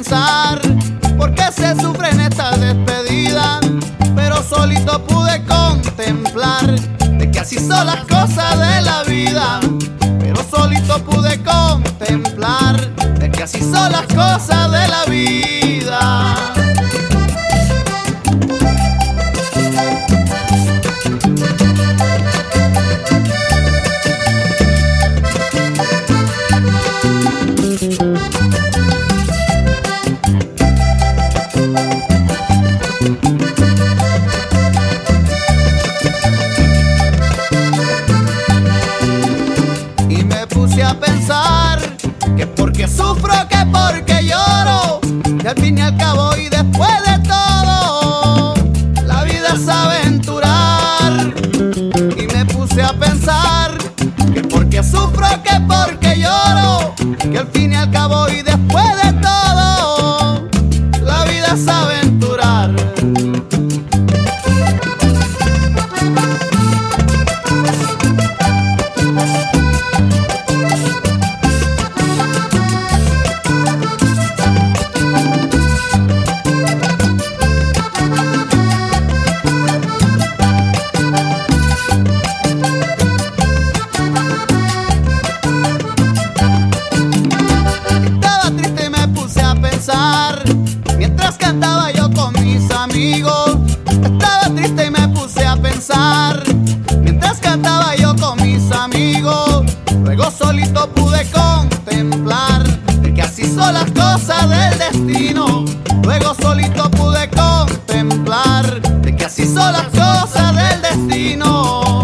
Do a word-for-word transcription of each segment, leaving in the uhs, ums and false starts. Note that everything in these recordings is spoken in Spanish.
pensar por qué se sufre en esta despedida, pero solito pude contemplar de que así son las cosas de la vida. Pero solito pude contemplar de que así son las cosas de la vida. A pensar que porque sufro, que porque lloro, que al fin y al cabo y después de todo la vida es aventurar. Y me puse a pensar que porque sufro, que porque lloro, que al fin y al cabo y después de todo la vida es aventurar. Mientras cantaba yo con mis amigos, estaba triste y me puse a pensar. Mientras cantaba yo con mis amigos, luego solito pude contemplar de que así son las cosas del destino. Luego solito pude contemplar de que así son las cosas del destino.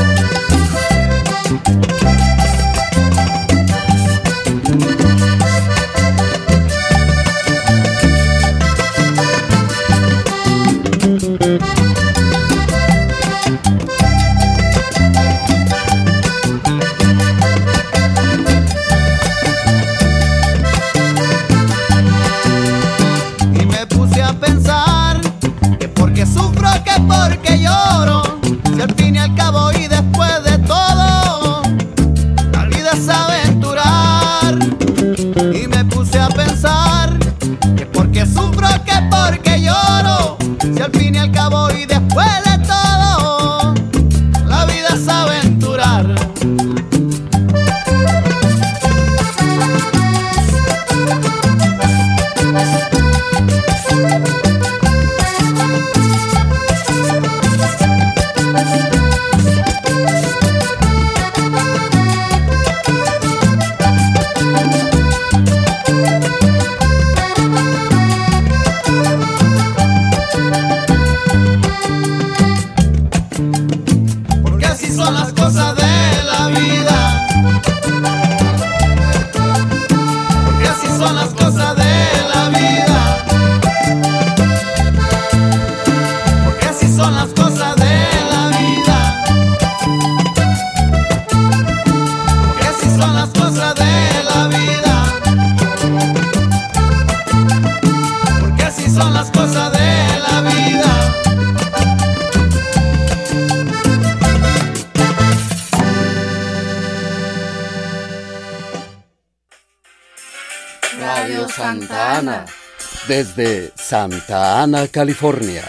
Porque lloro, si al fin y al cabo y después de todo la vida es aventurar. Y me puse a pensar que porque sufro, que porque lloro, si al fin y al cabo y después de todo la vida es aventurar. Porque así son las cosas de la vida. Porque así son las cosas de la vida. Porque así son las cosas de la vida. Porque así son las cosas de la vida. Porque así son las cosas de la vida. Radio Santa Ana, desde Santa Ana, California.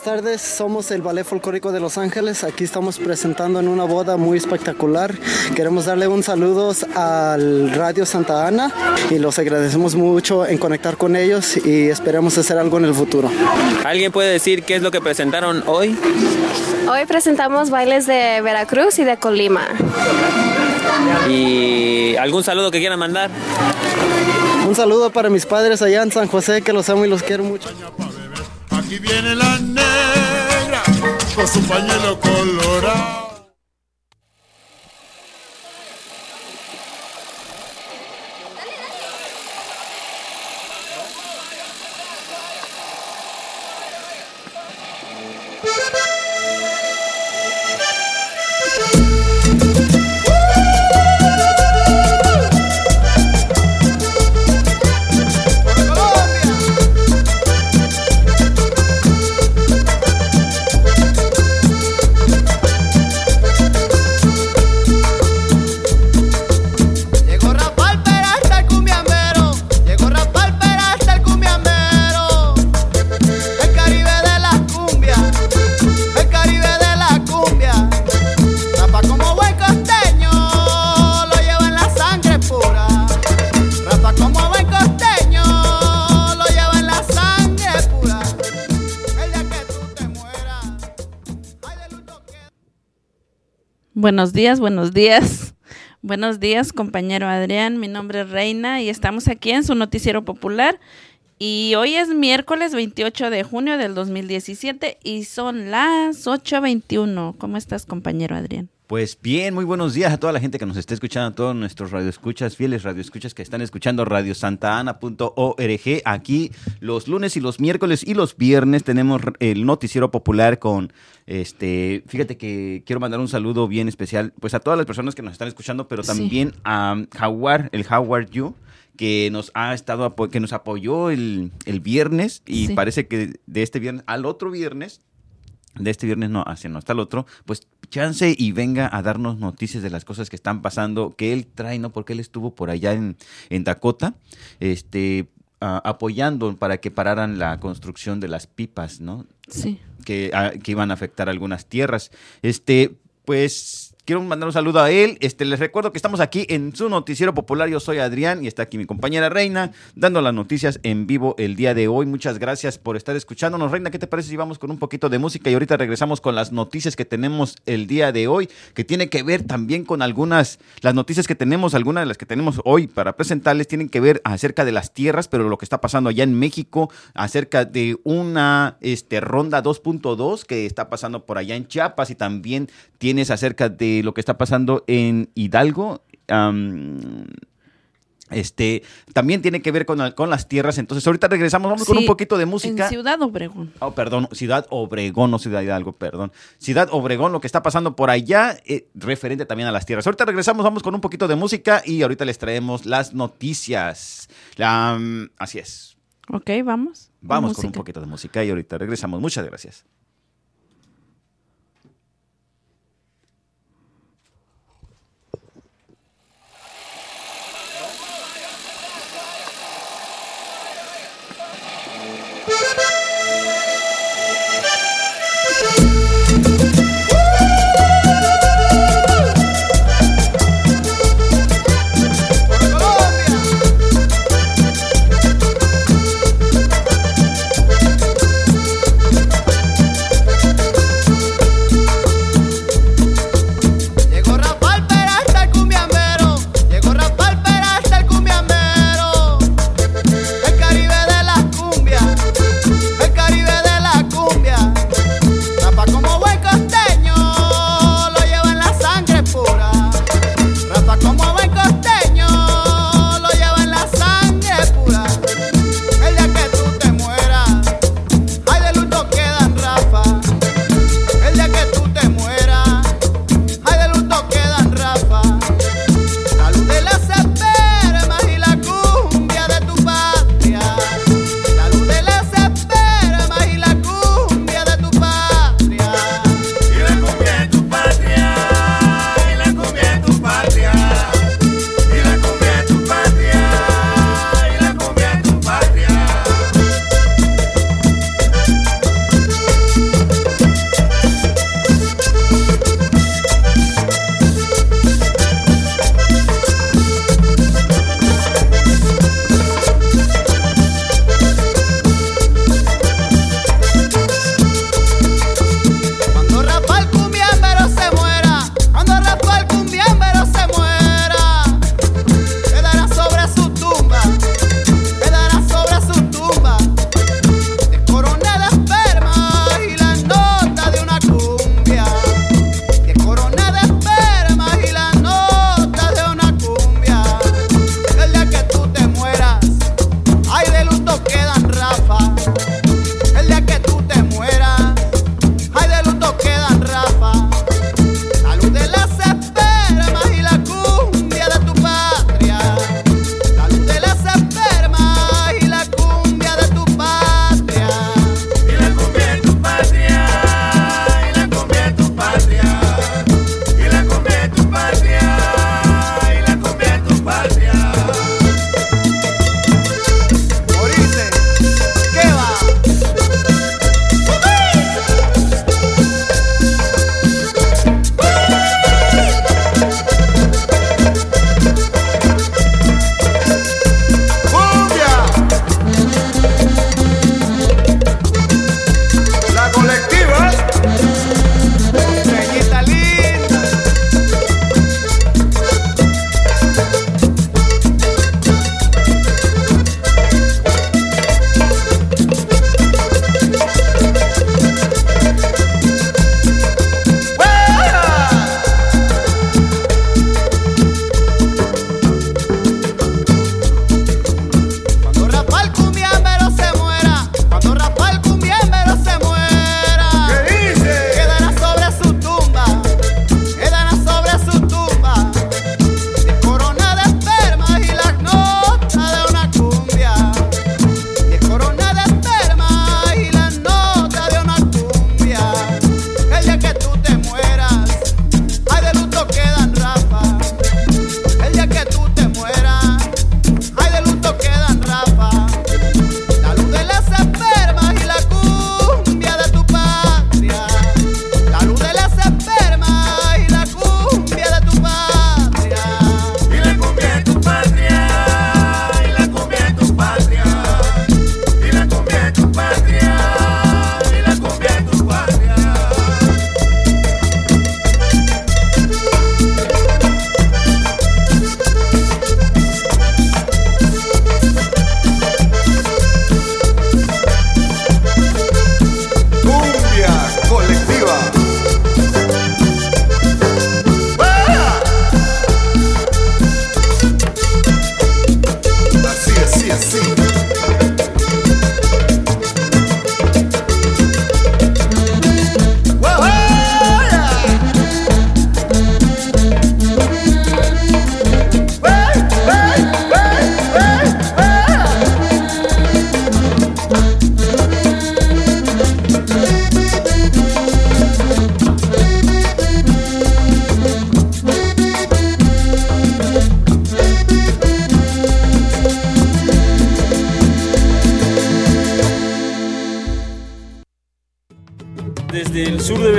tardes, somos el Ballet Folclórico de Los Ángeles. Aquí estamos presentando en una boda muy espectacular. Queremos darle un saludo al Radio Santa Ana y los agradecemos mucho en conectar con ellos y esperamos hacer algo en el futuro. ¿Alguien puede decir qué es lo que presentaron hoy? Hoy presentamos bailes de Veracruz y de Colima. ¿Y algún saludo que quieran mandar? Un saludo para mis padres allá en San José, que los amo y los quiero mucho. Aquí viene la negra con su pañuelo colorado. Buenos días, buenos días. Buenos días, compañero Adrián. Mi nombre es Reina y estamos aquí en su noticiero popular. Y hoy es miércoles veintiocho de junio del dos mil diecisiete y son las ocho veintiuno. ¿Cómo estás, compañero Adrián? Pues bien, muy buenos días a toda la gente que nos está escuchando, a todos nuestros radioescuchas, fieles radioescuchas que están escuchando radio santa ana punto org. Aquí los lunes y los miércoles y los viernes tenemos el noticiero popular con, este, fíjate que quiero mandar un saludo bien especial pues a todas las personas que nos están escuchando, pero también sí. a Jaguar, el How Are You, que nos ha estado, que nos apoyó el, el viernes y sí. Parece que de este viernes al otro viernes, de este viernes no, hacia no, hasta el otro, pues chance y venga a darnos noticias de las cosas que están pasando, que él trae, ¿no? Porque él estuvo por allá en, en Dakota, este, uh, apoyando para que pararan la construcción de las pipas, ¿no? Sí. Que, uh, que iban a afectar algunas tierras. Este, pues... Quiero mandar un saludo a él. Este, les recuerdo que estamos aquí en su noticiero popular. Yo soy Adrián y está aquí mi compañera Reina dando las noticias en vivo el día de hoy. Muchas gracias por estar escuchándonos. Reina, ¿qué te parece si vamos con un poquito de música? Y ahorita regresamos con las noticias que tenemos el día de hoy, que tiene que ver también con algunas, las noticias que tenemos, algunas de las que tenemos hoy para presentarles tienen que ver acerca de las tierras, pero lo que está pasando allá en México, acerca de una este, ronda dos punto dos que está pasando por allá en Chiapas y también tienes acerca de lo que está pasando en Hidalgo, um, este, también tiene que ver con, con las tierras. Entonces ahorita regresamos, vamos sí, con un poquito de música. En Ciudad Obregón. Oh, perdón, Ciudad Obregón, no Ciudad Hidalgo, perdón. Ciudad Obregón, lo que está pasando por allá, eh, referente también a las tierras. Ahorita regresamos, vamos con un poquito de música y ahorita les traemos las noticias. La, um, así es. Ok, vamos. Vamos con, con un poquito de música y ahorita regresamos. Muchas gracias.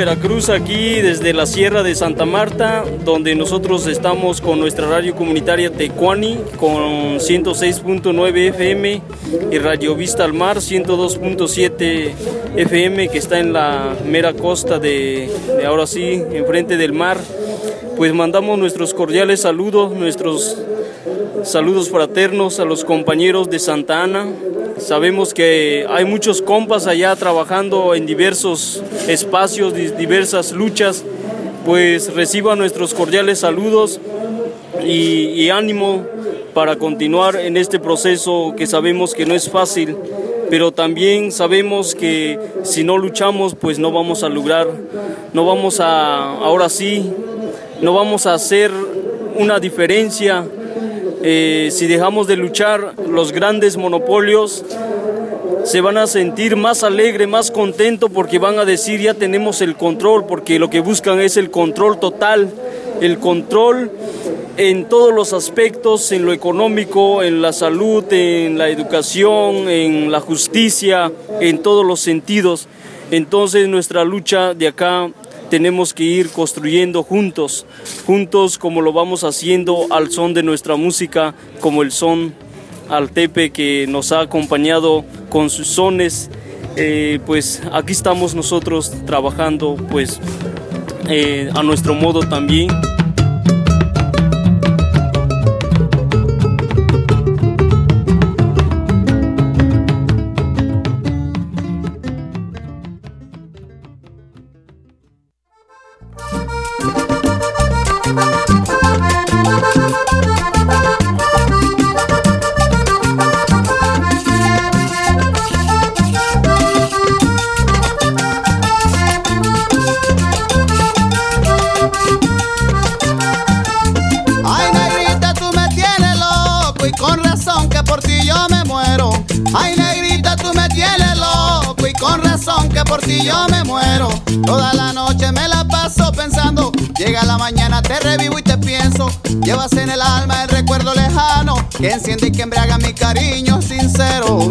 Veracruz, aquí desde la Sierra de Santa Marta, donde nosotros estamos con nuestra radio comunitaria Tecuani, con ciento seis punto nueve F M, y Radio Vista al Mar, ciento dos punto siete F M, que está en la mera costa de, de ahora sí, enfrente del mar. Pues mandamos nuestros cordiales saludos, nuestros saludos fraternos a los compañeros de Santa Ana. Sabemos que hay muchos compas allá trabajando en diversos espacios, diversas luchas. Pues reciban nuestros cordiales saludos y, y ánimo para continuar en este proceso que sabemos que no es fácil, pero también sabemos que si no luchamos, pues no vamos a lograr, no vamos a, ahora sí, no vamos a hacer una diferencia. Eh, si dejamos de luchar, los grandes monopolios se van a sentir más alegre, más contento, porque van a decir ya tenemos el control, porque lo que buscan es el control total, el control en todos los aspectos, en lo económico, en la salud, en la educación, en la justicia, en todos los sentidos. Entonces nuestra lucha de acá tenemos que ir construyendo juntos, juntos como lo vamos haciendo al son de nuestra música, como el son altepe que nos ha acompañado con sus sones. Eh, pues aquí estamos nosotros trabajando pues eh, a nuestro modo también. Por ti yo me muero, toda la noche me la paso pensando. Llega la mañana, te revivo y te pienso. Llevas en el alma el recuerdo lejano que enciende y que embriaga mi cariño sincero.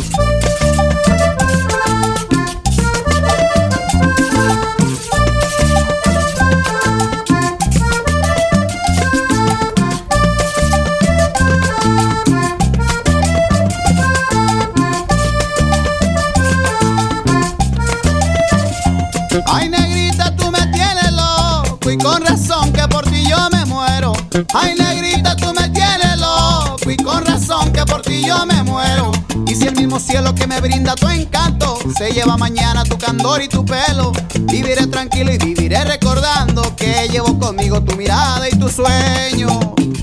Ay, negrita, tú me tienes loco y con razón que por ti yo me muero. Ay, negrita, tú me tienes loco y con razón que por ti yo me muero. Y si el mismo cielo que me brinda tu encanto se lleva mañana tu candor y tu pelo, viviré tranquilo y viviré recordando que llevo conmigo tu mirada y tu sueño.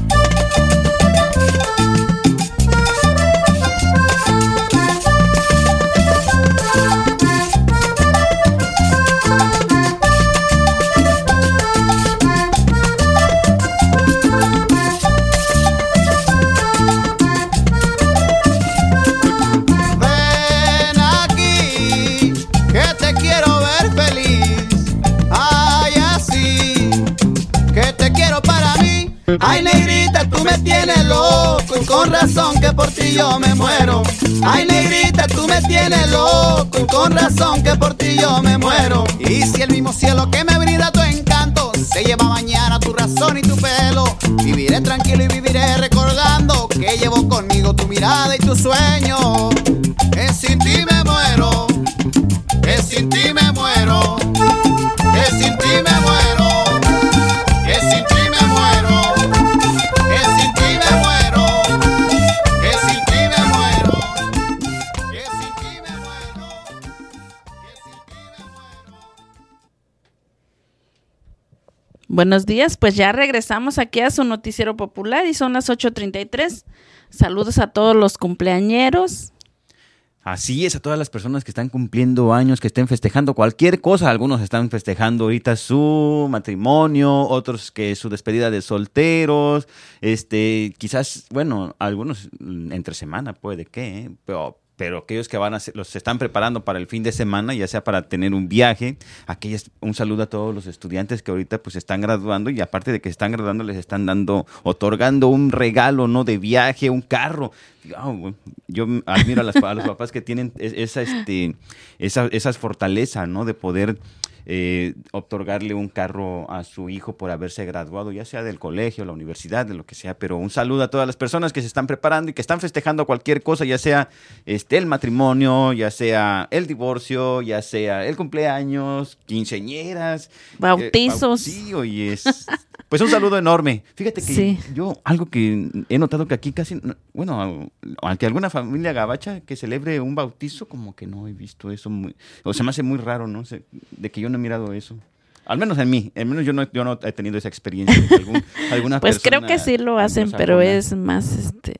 Ay, negrita, tú me tienes loco y con razón que por ti yo me muero. Ay, negrita, tú me tienes loco y con razón que por ti yo me muero. Y si el mismo cielo que me brinda tu encanto se lleva mañana tu razón y tu pelo, viviré tranquilo y viviré recordando que llevo conmigo tu mirada y tu sueño. Que sin ti me muero, que sin ti me muero, que sin ti me muero, que sin ti me muero. Buenos días, pues ya regresamos aquí a su noticiero popular y son las ocho treinta y tres. Saludos a todos los cumpleañeros. Así es, a todas las personas que están cumpliendo años, que estén festejando cualquier cosa. Algunos están festejando ahorita su matrimonio, otros que su despedida de solteros, este, quizás, bueno, algunos entre semana puede que, ¿eh? pero... pero aquellos que van a ser, los se están preparando para el fin de semana, ya sea para tener un viaje, aquellos, un saludo a todos los estudiantes que ahorita pues están graduando y aparte de que están graduando les están dando, otorgando un regalo, ¿no? De viaje, un carro. Oh, yo admiro a, las, a los papás que tienen esa, este, esa, esa fortaleza, ¿no? De poder eh, otorgarle un carro a su hijo por haberse graduado, ya sea del colegio, la universidad, de lo que sea. Pero un saludo a todas las personas que se están preparando y que están festejando cualquier cosa, ya sea este, el matrimonio, ya sea el divorcio, ya sea el cumpleaños, quinceañeras, bautizos. Eh, sí, oye, es... Pues un saludo enorme. Fíjate que Sí. yo, algo que he notado que aquí casi, bueno, aunque alguna familia gabacha que celebre un bautizo, como que no he visto eso, muy, o se me hace muy raro, ¿no? Se, de que yo no he mirado eso. Al menos en mí, al menos yo no, yo no he tenido esa experiencia. Algún, alguna Pues creo persona que sí lo hacen, pero anglosajona. es más, este,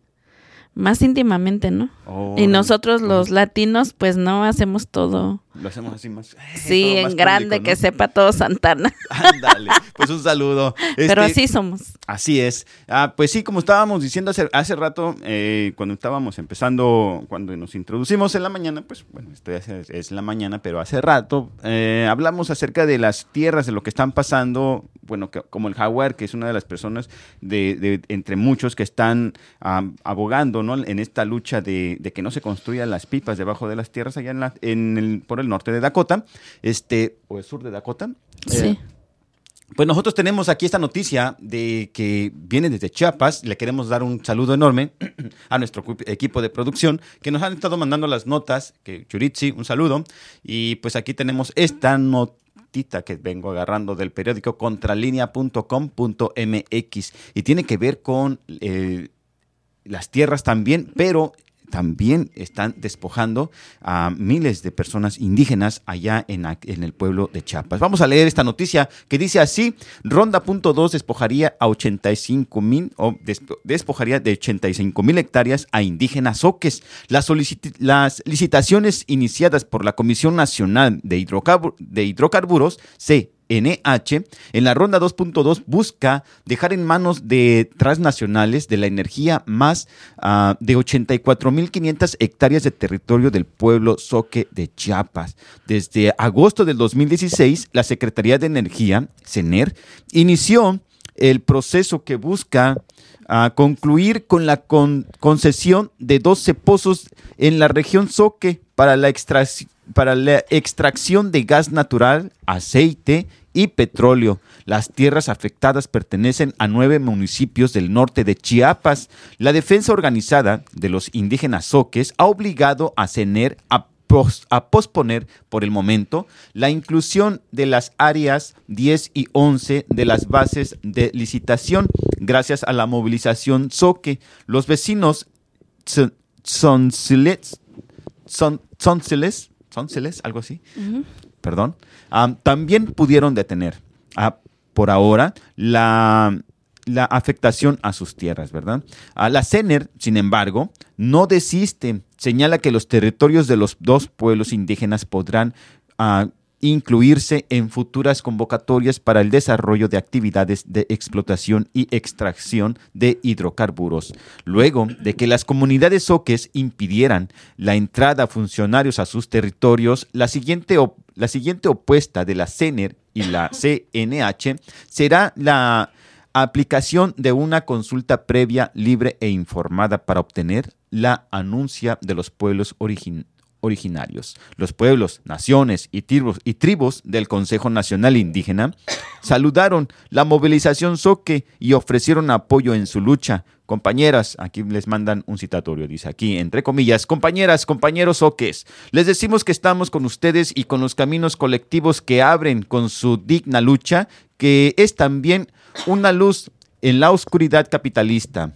más íntimamente, ¿no? Oh, Y nosotros oh. los latinos, pues no hacemos todo. Lo hacemos así más. eh, Sí, todo en más grande, público, que ¿no? sepa todo Santana. Ándale, pues un saludo. Pero Este, así somos. Así es. Ah, pues sí, como estábamos diciendo hace, hace rato, eh, cuando estábamos empezando, cuando nos introducimos en la mañana, pues bueno, esto ya es, es la mañana, pero hace rato eh, hablamos acerca de las tierras, de lo que están pasando, bueno, que, como el Jaguar, que es una de las personas de, de entre muchos que están um, abogando, ¿no? En esta lucha de, de que no se construyan las pipas debajo de las tierras allá en la, en el, por el norte de Dakota, este, o el sur de Dakota. Sí. Eh, Pues nosotros tenemos aquí esta noticia de que viene desde Chiapas. Le queremos dar un saludo enorme a nuestro equipo de producción que nos han estado mandando las notas. Que Churitzi, un saludo. Y pues aquí tenemos esta notita que vengo agarrando del periódico contralinea punto com punto m x y tiene que ver con eh, las tierras también, pero también están despojando a miles de personas indígenas allá en, en el pueblo de Chiapas. Vamos a leer esta noticia que dice así: Ronda punto dos despojaría a ochenta y cinco mil o despojaría de ochenta y cinco mil hectáreas a indígenas zoques. Las, las licitaciones iniciadas por la Comisión Nacional de, Hidrocarbur de Hidrocarburos, C N H, en la ronda dos punto dos busca dejar en manos de transnacionales de la energía más uh, de ochenta y cuatro mil quinientas hectáreas de territorio del pueblo zoque de Chiapas. Desde agosto del dos mil dieciséis, la Secretaría de Energía, CENER, inició el proceso que busca uh, concluir con la con concesión de doce pozos en la región zoque para la extracción para la extracción de gas natural, aceite y petróleo. Las tierras afectadas pertenecen a nueve municipios del norte de Chiapas. La defensa organizada de los indígenas zoques ha obligado a CENER a, pos, a posponer por el momento la inclusión de las áreas diez y once de las bases de licitación. Gracias a la movilización zoque, los vecinos Tzontzilets, Tzontzilets, Sonceles, algo así, uh-huh. perdón, um, también pudieron detener uh, por ahora la, la afectación a sus tierras, ¿verdad? Uh, la CENER, sin embargo, no desiste. Señala que los territorios de los dos pueblos indígenas podrán uh, incluirse en futuras convocatorias para el desarrollo de actividades de explotación y extracción de hidrocarburos. Luego de que las comunidades zoques impidieran la entrada a funcionarios a sus territorios, la siguiente, op- la siguiente opuesta de la CENER y la C N H será la aplicación de una consulta previa, libre e informada para obtener la anuncia de los pueblos originarios. originarios. Los pueblos, naciones y tribus, y tribus del Consejo Nacional Indígena saludaron la movilización zoque y ofrecieron apoyo en su lucha. Compañeras, aquí les mandan un citatorio, dice aquí, entre comillas, compañeras, compañeros zoques, les decimos que estamos con ustedes y con los caminos colectivos que abren con su digna lucha, que es también una luz en la oscuridad capitalista.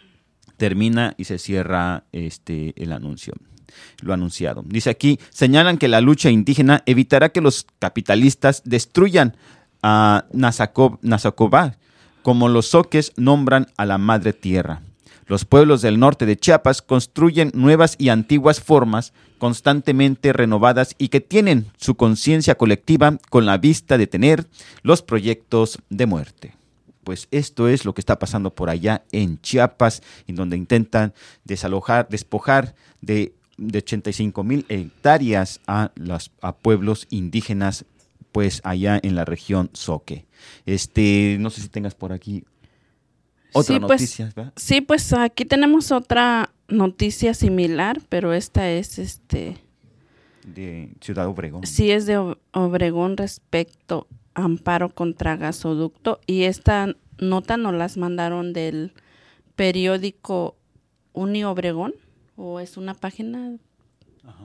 Termina y se cierra este, el anuncio. Lo anunciado. Dice aquí, señalan que la lucha indígena evitará que los capitalistas destruyan a Nazacobá, como los zoques nombran a la madre tierra. Los pueblos del norte de Chiapas construyen nuevas y antiguas formas constantemente renovadas y que tienen su conciencia colectiva con la vista de tener los proyectos de muerte. Pues esto es lo que está pasando por allá en Chiapas, en donde intentan desalojar, despojar de de ochenta y cinco mil hectáreas a los a pueblos indígenas, pues allá en la región zoque. Este, no sé si tengas por aquí otra sí, noticia, pues, ¿verdad? Sí, pues aquí tenemos otra noticia similar, pero esta es este de Ciudad Obregón. Sí, es de Obregón respecto a amparo contra gasoducto. Y esta nota nos las mandaron del periódico Uni Obregón, o es una página. Ajá.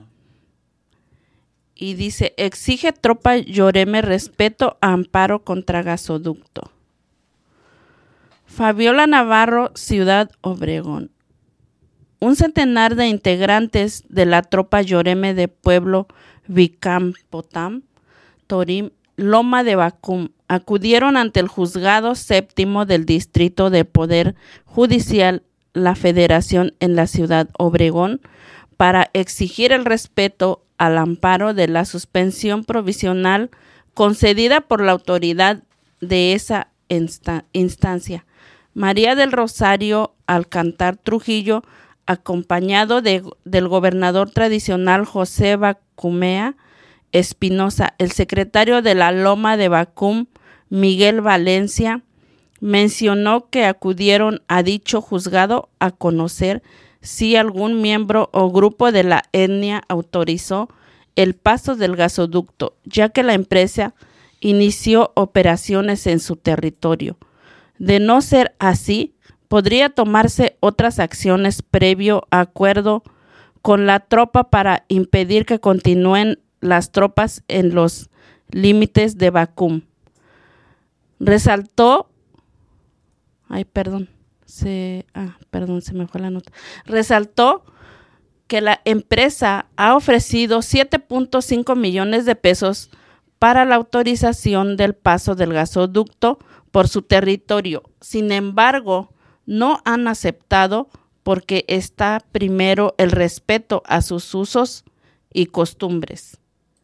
Y dice, exige tropa Lloreme respeto a amparo contra gasoducto. Fabiola Navarro, Ciudad Obregón. Un centenar de integrantes de la tropa Lloreme de Pueblo Vicampotam, Torim, Loma de Bacum, acudieron ante el juzgado séptimo del Distrito de Poder Judicial, la Federación en la Ciudad Obregón, para exigir el respeto al amparo de la suspensión provisional concedida por la autoridad de esa insta- instancia. María del Rosario Alcantar Trujillo, acompañado de, del gobernador tradicional José Bacumea Espinosa, el secretario de la Loma de Bacum, Miguel Valencia, mencionó que acudieron a dicho juzgado a conocer si algún miembro o grupo de la etnia autorizó el paso del gasoducto, ya que la empresa inició operaciones en su territorio. De no ser así, podría tomarse otras acciones previo acuerdo con la tropa para impedir que continúen las tropas en los límites de Bacum. Resaltó, ay, perdón, se, ah, perdón, se me fue la nota. Resaltó que la empresa ha ofrecido siete punto cinco millones de pesos para la autorización del paso del gasoducto por su territorio. Sin embargo, no han aceptado porque está primero el respeto a sus usos y costumbres.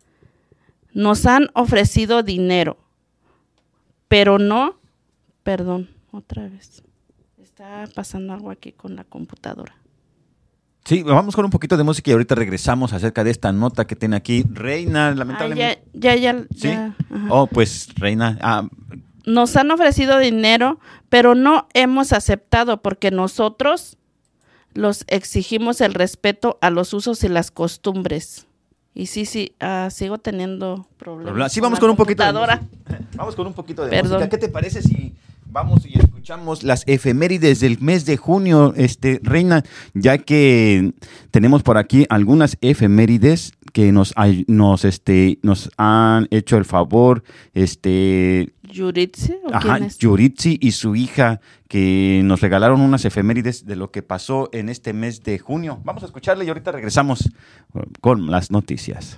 Nos han ofrecido dinero, pero no, perdón, otra vez. Está pasando algo aquí con la computadora. Sí, vamos con un poquito de música y ahorita regresamos acerca de esta nota que tiene aquí Reina, lamentablemente. Ah, ya, ya, ya. ¿Sí? ya, oh, pues Reina. Ah. Nos han ofrecido dinero, pero no hemos aceptado porque nosotros los exigimos el respeto a los usos y las costumbres. Y sí, sí, uh, sigo teniendo problemas. Sí, vamos con, con un poquito de música. Vamos con un poquito de Perdón. música. ¿Qué te parece si vamos y escuchamos las efemérides del mes de junio, este, Reina? Ya que tenemos por aquí algunas efemérides que nos, nos, este, nos han hecho el favor, este... ¿Yuritsi? ¿O Ajá, quién es? Yuritsi y su hija, que nos regalaron unas efemérides de lo que pasó en este mes de junio. Vamos a escucharle y ahorita regresamos con las noticias.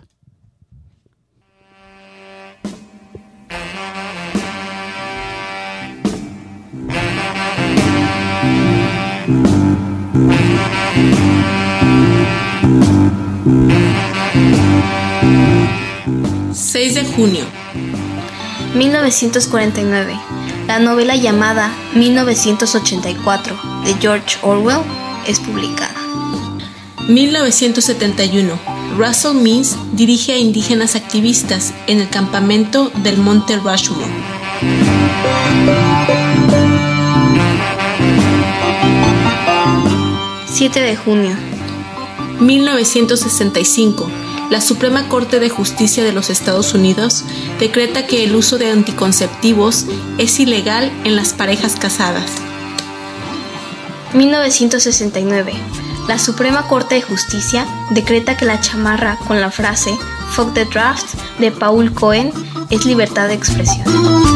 seis de junio. mil novecientos cuarenta y nueve. La novela llamada mil novecientos ochenta y cuatro de George Orwell es publicada. mil novecientos setenta y uno. Russell Means dirige a indígenas activistas en el campamento del Monte Rushmore. siete de junio. mil novecientos sesenta y cinco. La Suprema Corte de Justicia de los Estados Unidos decreta que el uso de anticonceptivos es ilegal en las parejas casadas. mil novecientos sesenta y nueve. La Suprema Corte de Justicia decreta que la chamarra con la frase "Fuck the draft" de Paul Cohen es libertad de expresión.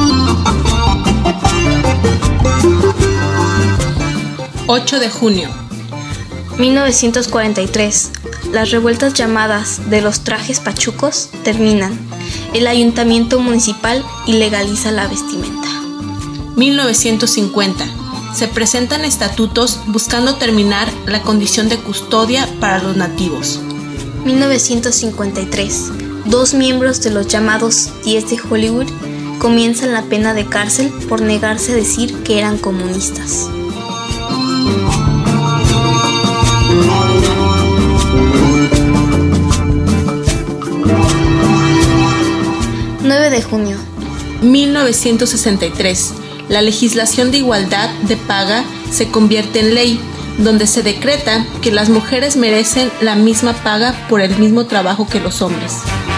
ocho de junio. mil novecientos cuarenta y tres. Las revueltas llamadas de los trajes pachucos terminan. El ayuntamiento municipal ilegaliza la vestimenta. mil novecientos cincuenta. Se presentan estatutos buscando terminar la condición de custodia para los nativos. mil novecientos cincuenta y tres. Dos miembros de los llamados diez de Hollywood comienzan la pena de cárcel por negarse a decir que eran comunistas. nueve de junio. mil novecientos sesenta y tres. La legislación de igualdad de paga se convierte en ley, donde se decreta que las mujeres merecen la misma paga por el mismo trabajo que los hombres.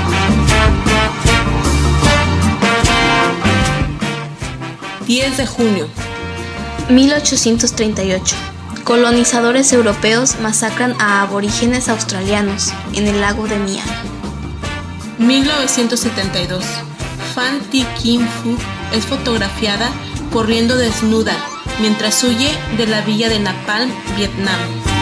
diez de junio. mil ochocientos treinta y ocho. Colonizadores europeos masacran a aborígenes australianos en el lago de Miami. mil novecientos setenta y dos. Phan Thi Kim Phuc es fotografiada corriendo desnuda mientras huye de la villa de Napalm, Vietnam.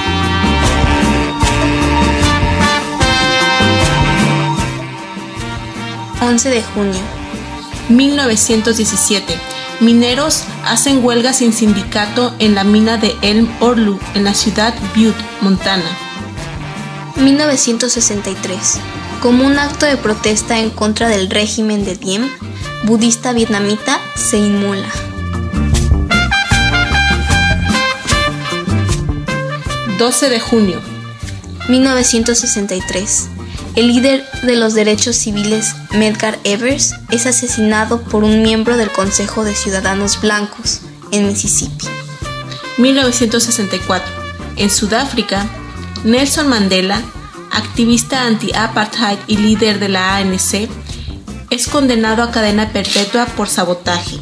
once de junio. mil novecientos diecisiete. Mineros hacen huelga sin sindicato en la mina de Elm Orlu en la ciudad Butte, Montana. mil novecientos sesenta y tres. Como un acto de protesta en contra del régimen de Diem, budista vietnamita se inmola. doce de junio. mil novecientos sesenta y tres. El líder de los derechos civiles, Medgar Evers, es asesinado por un miembro del Consejo de Ciudadanos Blancos en Mississippi. mil novecientos sesenta y cuatro. En Sudáfrica, Nelson Mandela, activista anti-apartheid y líder de la A N C, es condenado a cadena perpetua por sabotaje.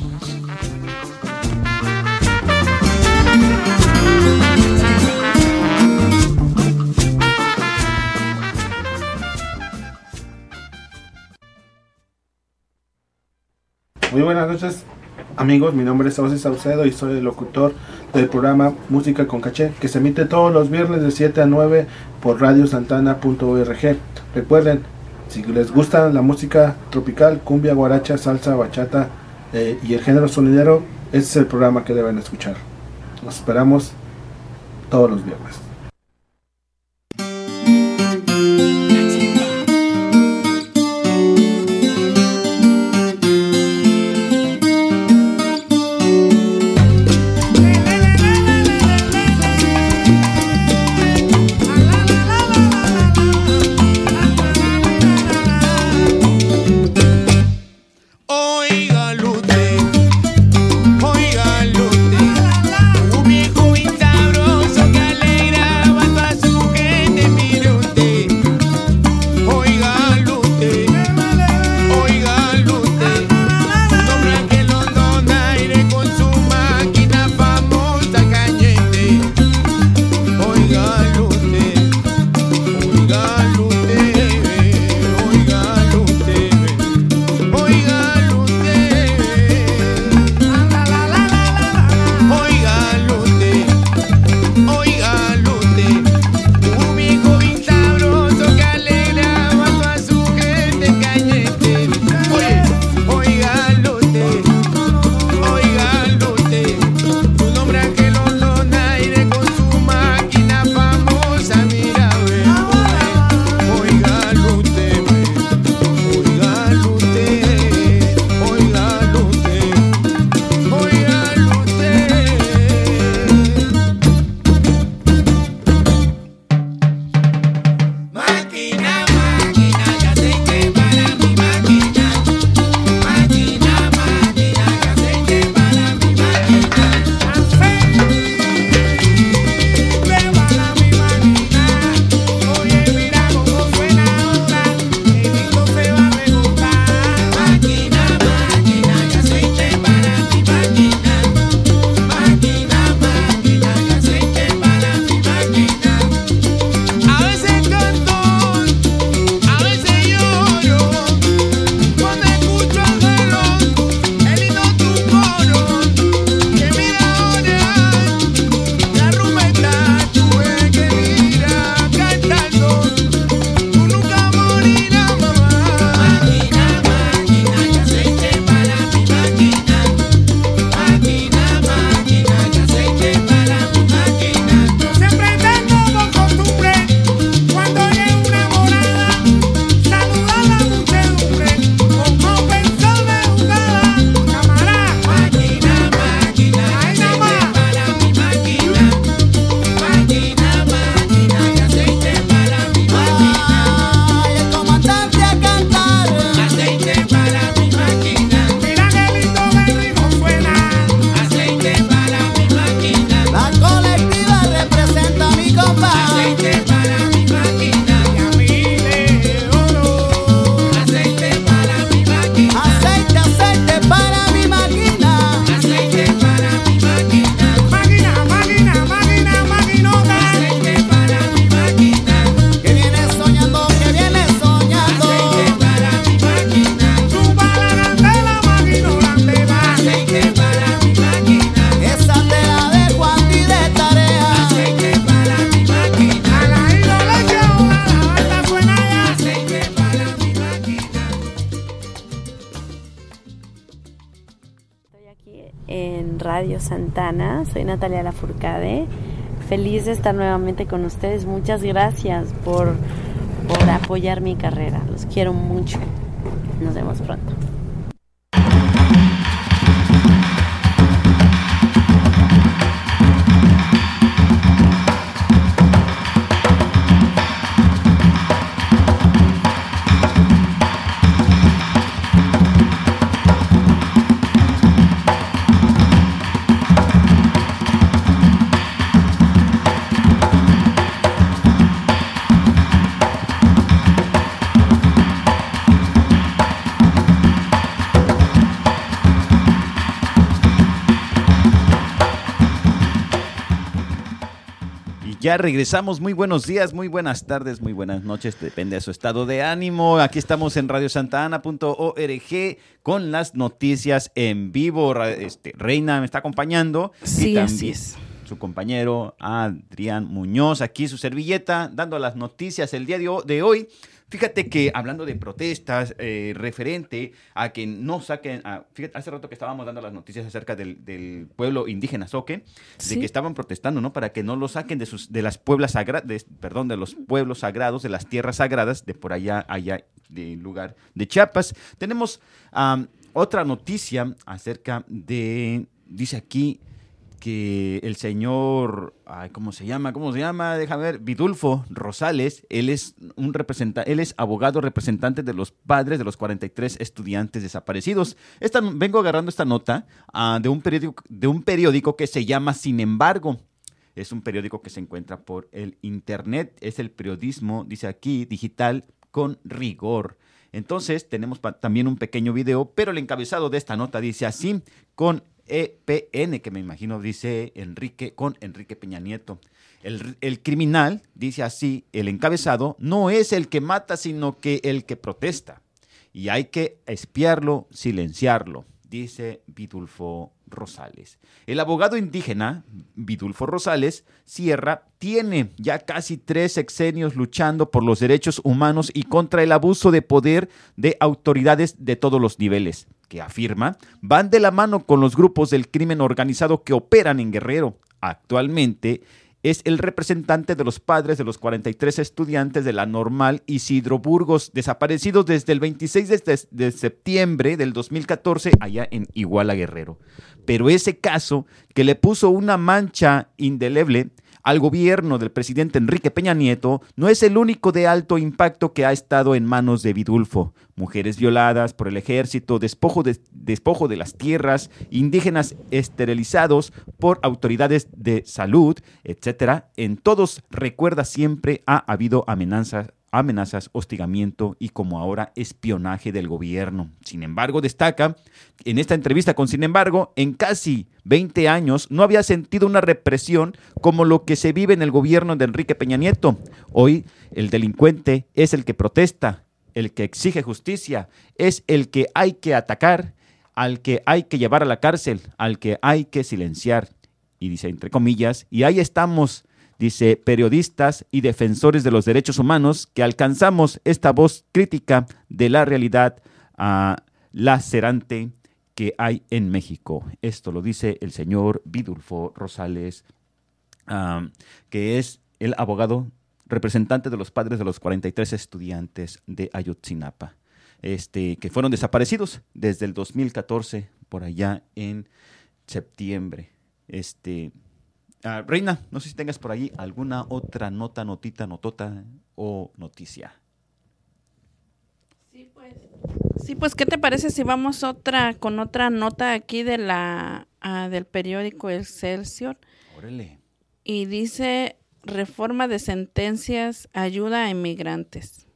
Muy buenas noches, amigos. Mi nombre es José Saucedo y soy el locutor del programa Música con Caché, que se emite todos los viernes de siete a nueve por radio santana punto org. Recuerden, si les gusta la música tropical, cumbia, guaracha, salsa, bachata eh, y el género sonidero, este es el programa que deben escuchar. Los esperamos todos los viernes. Oiga, Lute, un viejo y sabroso que alegra Radio Santana. Soy Natalia Lafourcade. Feliz de estar nuevamente con ustedes. Muchas gracias por, por apoyar mi carrera. Los quiero mucho. Nos vemos pronto. Ya regresamos, muy buenos días, muy buenas tardes, muy buenas noches, depende de su estado de ánimo. Aquí estamos en radio santana punto org con las noticias en vivo. Este, Reina me está acompañando. Sí, y también así es. Su compañero Adrián Muñoz, aquí su servilleta, dando las noticias el día de hoy. Fíjate que hablando de protestas, eh, referente a que no saquen, a, fíjate, hace rato que estábamos dando las noticias acerca del, del pueblo indígena Zoque, Sí. de que estaban protestando, ¿no? Para que no lo saquen de sus, de las pueblas sagradas, perdón, de los pueblos sagrados, de las tierras sagradas, de por allá, allá, del lugar de Chiapas. Tenemos um, otra noticia acerca de, dice aquí, que el señor, ay, ¿cómo se llama? ¿Cómo se llama? Déjame ver, Vidulfo Rosales, él es un representante, él es abogado representante de los padres de los cuarenta y tres estudiantes desaparecidos. Esta, vengo agarrando esta nota uh, de un periódico, de un periódico que se llama Sin Embargo. Es un periódico que se encuentra por el internet, es el periodismo, dice aquí, digital con rigor. Entonces, tenemos pa- también un pequeño video, pero el encabezado de esta nota dice así, con E P N, que me imagino dice Enrique, con Enrique Peña Nieto. El, el criminal, dice así, el encabezado, no es el que mata, sino que el que protesta. Y hay que espiarlo, silenciarlo, dice Vidulfo Rosales. El abogado indígena, Vidulfo Rosales Sierra, tiene ya casi tres sexenios luchando por los derechos humanos y contra el abuso de poder de autoridades de todos los niveles, que afirma van de la mano con los grupos del crimen organizado que operan en Guerrero. Actualmente es el representante de los padres de los cuarenta y tres estudiantes de la Normal Isidro Burgos, desaparecidos desde el veintiséis de, de septiembre del dos mil catorce allá en Iguala, Guerrero. Pero ese caso que le puso una mancha indeleble al gobierno del presidente Enrique Peña Nieto no es el único de alto impacto que ha estado en manos de Vidulfo. Mujeres violadas por el ejército, despojo de, despojo de las tierras, indígenas esterilizados por autoridades de salud, etcétera. En todos, recuerda, siempre ha habido amenazas, amenazas, hostigamiento y, como ahora, espionaje del gobierno. Sin embargo, destaca en esta entrevista con Sin Embargo, en casi veinte años no había sentido una represión como lo que se vive en el gobierno de Enrique Peña Nieto. Hoy el delincuente es el que protesta, el que exige justicia, es el que hay que atacar, al que hay que llevar a la cárcel, al que hay que silenciar. Y dice entre comillas, y ahí estamos, dice, periodistas y defensores de los derechos humanos que alcanzamos esta voz crítica de la realidad uh, lacerante que hay en México. Esto lo dice el señor Vidulfo Rosales, um, que es el abogado representante de los padres de los cuarenta y tres estudiantes de Ayotzinapa, este, que fueron desaparecidos desde el dos mil catorce, por allá en septiembre. Este, uh, Reina, no sé si tengas por ahí alguna otra nota, notita, notota o noticia. Sí, pues. Sí, pues, ¿qué te parece si vamos otra con otra nota aquí de la uh, del periódico Excelsior? Órale. Y dice: reforma de sentencias ayuda a inmigrantes.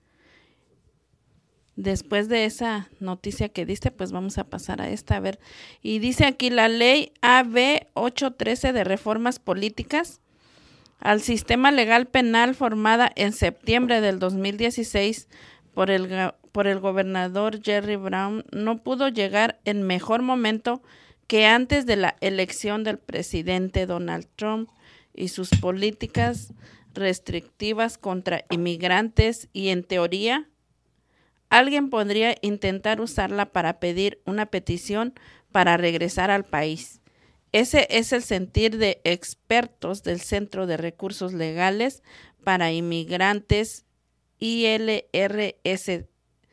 Después de esa noticia que diste, pues vamos a pasar a esta, a ver. Y dice aquí la ley A B ochocientos trece de reformas políticas al sistema legal penal formada en septiembre del dos mil dieciséis por el, por el gobernador Jerry Brown no pudo llegar en mejor momento que antes de la elección del presidente Donald Trump y sus políticas restrictivas contra inmigrantes, y en teoría alguien podría intentar usarla para pedir una petición para regresar al país. Ese es el sentir de expertos del Centro de Recursos Legales para Inmigrantes I L R S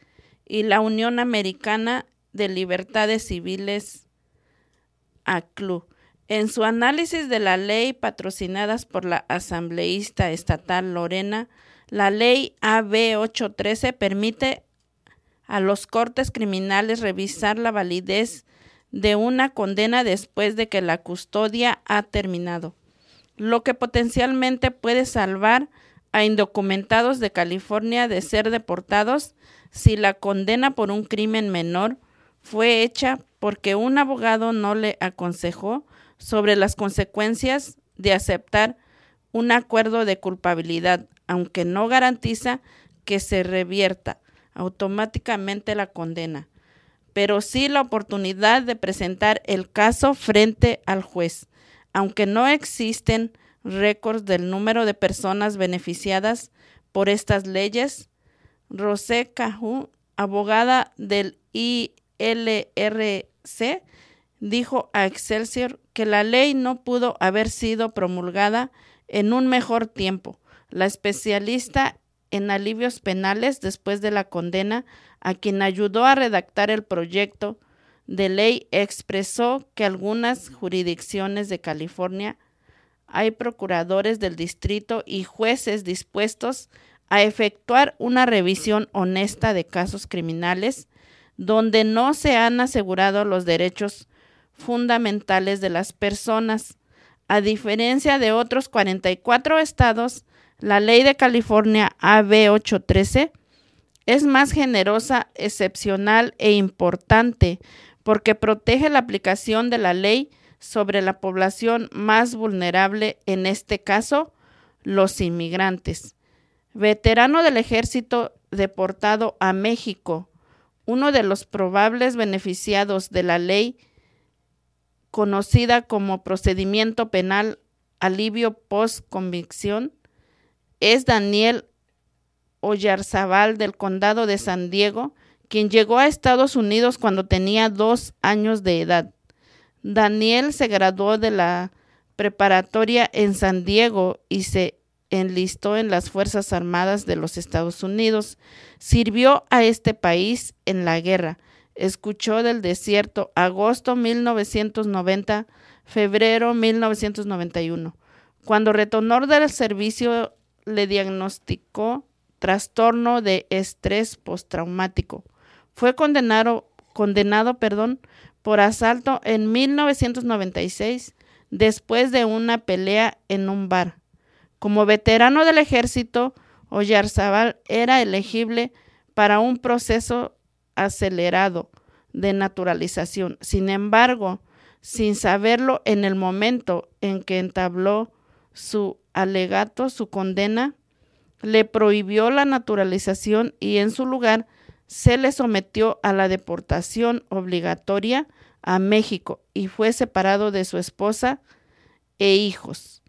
y la Unión Americana de Libertades Civiles A C L U. En su análisis de la ley patrocinadas por la asambleísta estatal Lorena, la ley A B ochocientos trece permite a los cortes criminales revisar la validez de una condena después de que la custodia ha terminado, lo que potencialmente puede salvar a indocumentados de California de ser deportados si la condena por un crimen menor fue hecha porque un abogado no le aconsejó sobre las consecuencias de aceptar un acuerdo de culpabilidad, aunque no garantiza que se revierta automáticamente la condena, pero sí la oportunidad de presentar el caso frente al juez, aunque no existen récords del número de personas beneficiadas por estas leyes. Rosé Cajú, abogada del I L R C, dijo a Excelsior que la ley no pudo haber sido promulgada en un mejor tiempo. La especialista en alivios penales después de la condena, a quien ayudó a redactar el proyecto de ley, expresó que algunas jurisdicciones de California hay procuradores del distrito y jueces dispuestos a efectuar una revisión honesta de casos criminales donde no se han asegurado los derechos fundamentales de las personas. A diferencia de otros cuarenta y cuatro estados, la ley de California A B ochocientos trece es más generosa, excepcional e importante porque protege la aplicación de la ley sobre la población más vulnerable, en este caso, los inmigrantes. Veterano del ejército deportado a México, uno de los probables beneficiados de la ley conocida como procedimiento penal alivio post-convicción, es Daniel Oyarzabal del condado de San Diego, quien llegó a Estados Unidos cuando tenía dos años de edad. Daniel se graduó de la preparatoria en San Diego y se enlistó en las Fuerzas Armadas de los Estados Unidos. Sirvió a este país en la guerra. Escuchó del desierto, agosto mil novecientos noventa, febrero mil novecientos noventa y uno. Cuando retornó del servicio, le diagnosticó trastorno de estrés postraumático. Fue condenado, condenado perdón, por asalto en mil novecientos noventa y seis, después de una pelea en un bar. Como veterano del ejército, Oyarzabal era elegible para un proceso acelerado de naturalización. Sin embargo, sin saberlo en el momento en que entabló su alegato, su condena, le prohibió la naturalización y en su lugar se le sometió a la deportación obligatoria a México y fue separado de su esposa e hijos.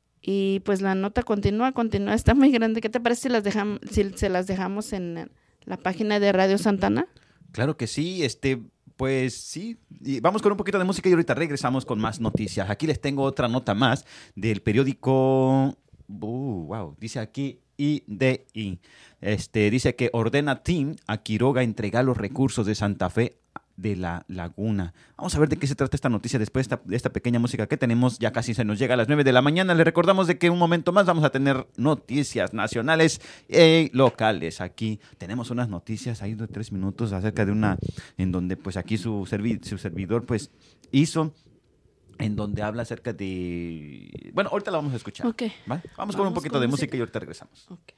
Y pues la nota continúa, continúa, está muy grande. ¿Qué te parece si las dejamos, si se las dejamos en la página de Radio Santana? Claro que sí, este, pues sí. Y vamos con un poquito de música y ahorita regresamos con más noticias. Aquí les tengo otra nota más del periódico. Uh, wow, dice aquí I D I. Este, dice que ordena Team a Quiroga entregar los recursos de Santa Fe de la Laguna. Vamos a ver de qué se trata esta noticia después de esta, de esta pequeña música que tenemos. Ya casi se nos llega a las nueve de la mañana. Les recordamos de que un momento más vamos a tener noticias nacionales y locales. Aquí tenemos unas noticias ahí de tres minutos acerca de una en donde pues aquí su, servi- su servidor pues hizo en donde habla acerca de... Bueno, ahorita la vamos a escuchar. Okay. ¿Vale? Vamos, vamos con un poquito con de música. música y ahorita regresamos. Okay.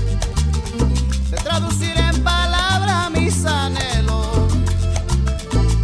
Traducir en palabras mis anhelos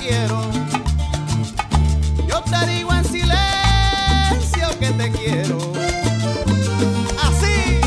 quiero. Yo te digo en silencio que te quiero. Así.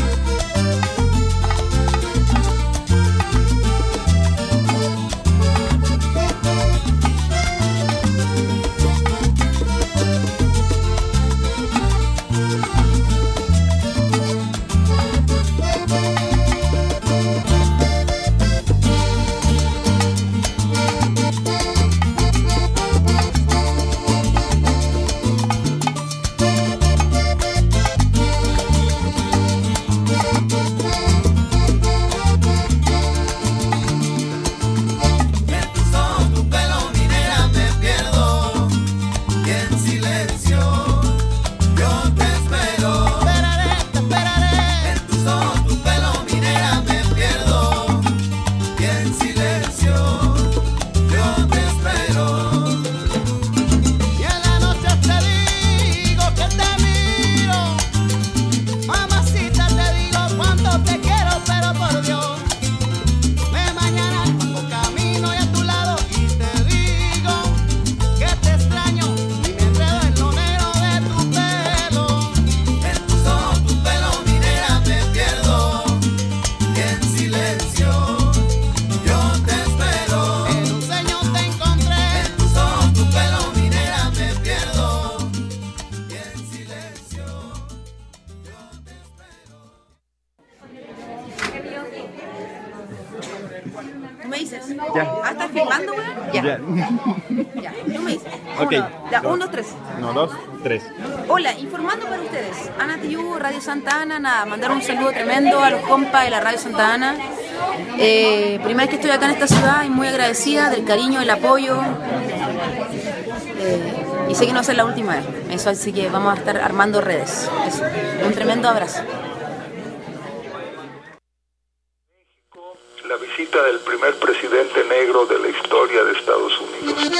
No, dos, tres. Hola, informando para ustedes. Ana Tiyu, Radio Santa Ana, nada, mandar un saludo tremendo a los compas de la Radio Santa Ana. Eh, primera vez que estoy acá en esta ciudad y muy agradecida del cariño, del apoyo. Eh, y sé que no va a ser la última vez. Eso, así que vamos a estar armando redes. Eso. Un tremendo abrazo. La visita del primer presidente negro de la historia de Estados Unidos.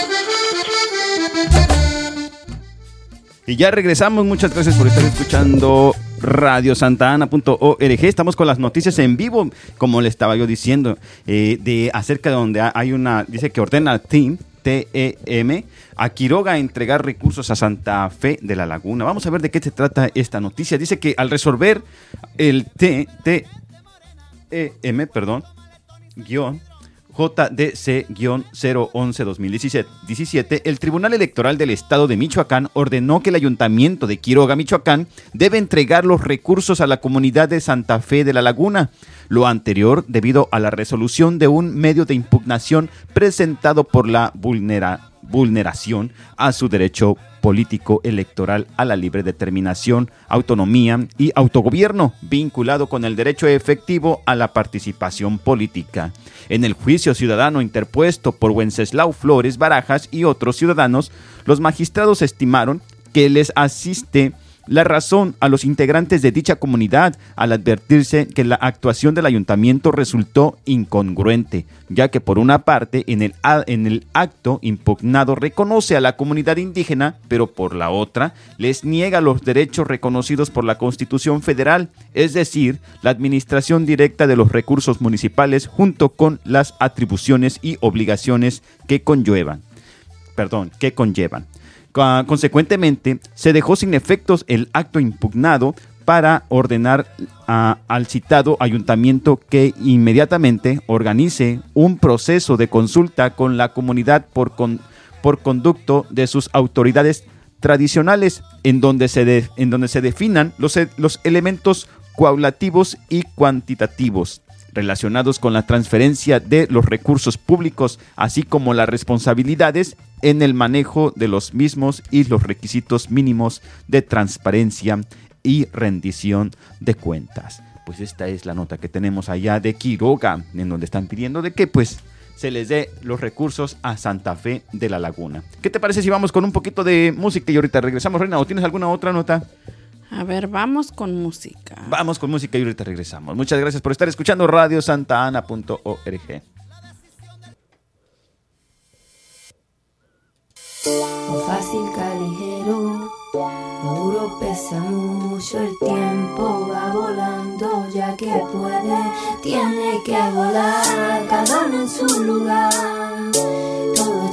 Y ya regresamos, muchas gracias por estar escuchando radio santa ana punto org. Estamos con las noticias en vivo, como le estaba yo diciendo, eh, de acerca de donde hay una, dice que ordena Team, T E M, a Quiroga a entregar recursos a Santa Fe de la Laguna. Vamos a ver de qué se trata esta noticia. Dice que al resolver el T E M, perdón, guión, J D C cero once dos mil diecisiete, el Tribunal Electoral del Estado de Michoacán ordenó que el Ayuntamiento de Quiroga, Michoacán, debe entregar los recursos a la comunidad de Santa Fe de la Laguna. Lo anterior debido a la resolución de un medio de impugnación presentado por la vulnera, vulneración a su derecho político electoral a la libre determinación, autonomía y autogobierno, vinculado con el derecho efectivo a la participación política. En el juicio ciudadano interpuesto por Wenceslao Flores Barajas y otros ciudadanos, los magistrados estimaron que les asiste la razón a los integrantes de dicha comunidad al advertirse que la actuación del ayuntamiento resultó incongruente, ya que por una parte en el, en el acto impugnado reconoce a la comunidad indígena, pero por la otra les niega los derechos reconocidos por la Constitución Federal, es decir, la administración directa de los recursos municipales junto con las atribuciones y obligaciones que conllevan. Perdón, que conllevan. Consecuentemente, se dejó sin efectos el acto impugnado para ordenar a, al citado ayuntamiento que inmediatamente organice un proceso de consulta con la comunidad por, con, por conducto de sus autoridades tradicionales, en donde se, de, en donde se definan los, los elementos cualitativos y cuantitativos relacionados con la transferencia de los recursos públicos, así como las responsabilidades en el manejo de los mismos y los requisitos mínimos de transparencia y rendición de cuentas. Pues esta es la nota que tenemos allá de Quiroga, en donde están pidiendo de que pues se les dé los recursos a Santa Fe de la Laguna. ¿Qué te parece si vamos con un poquito de música y ahorita regresamos, Reina? ¿O tienes alguna otra nota? A ver, vamos con música. Vamos con música y ahorita regresamos. Muchas gracias por estar escuchando radio santa ana punto org. Fácil, ligero, lo duro pesa mucho, el tiempo va volando, ya que puede, tiene que volar, cada uno en su lugar. Todo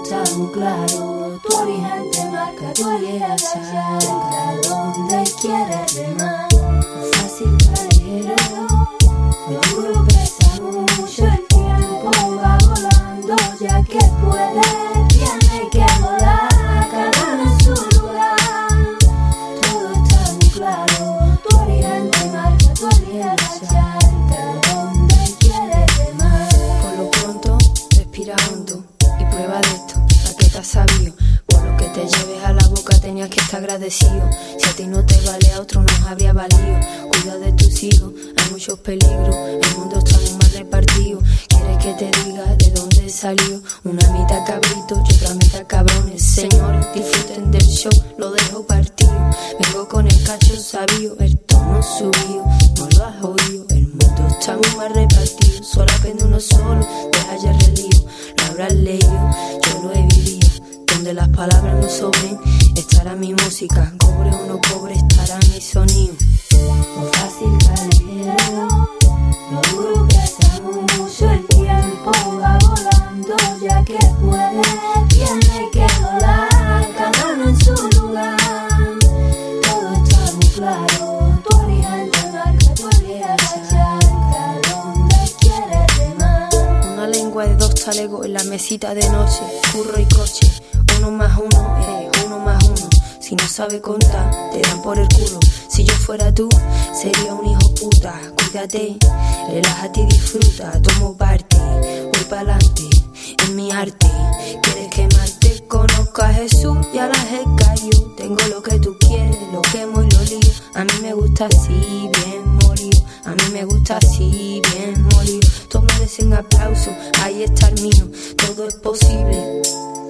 está muy claro. Tu origen te marca, tu alias cerca donde quieres remar. Fácil calejero, lo duro pesa mucho, el tiempo va volando, ya que puede, tiene que volar, cada uno en su lugar. Todo está muy claro, tu origen te marca, tu alias cerca donde quieres remar. Por lo pronto, respira hondo y prueba de esto, a que te has sabido. Por lo que te lleves a la boca tenías que estar agradecido. Si a ti no te vale, a otro nos habría valido. Cuida de tus hijos, hay muchos peligros, el mundo está muy mal repartido. ¿Quieres que te diga de dónde salió? Una mitad cabrito y otra mitad cabrones. Señores, disfruten del show, lo dejo partido. Vengo con el cacho sabio, el tono subido, no lo has oído. El mundo está muy mal repartido, solo aprende uno solo, deja ya el relío. Lo habrás leído, yo lo he vivido. Donde las palabras no sobren, estará mi música. Cobre o no cobre, estará mi sonido. Muy fácil calejero, lo duro pesa mucho, el tiempo va volando, ya que puede, tiene que volar, cada uno en su lugar. Todo está muy claro, tu origen te marca, tu alias cerca donde quieres remar. Una lengua de dos talegos en la mesita de noche, curro y coche. Uno más uno es uno más uno. Si no sabe contar, te dan por el culo. Si yo fuera tú, sería un hijo puta. Cuídate, relájate y disfruta. Tomo parte, voy pa'lante en mi arte. ¿Quieres quemarte? Conozca a Jesús y a la jeca. Yo tengo lo que tú quieres, lo quemo y lo lío. A mí me gusta así, bien molido. A mí me gusta así, bien molido. Todos merecen aplauso, ahí está el mío. Todo es posible.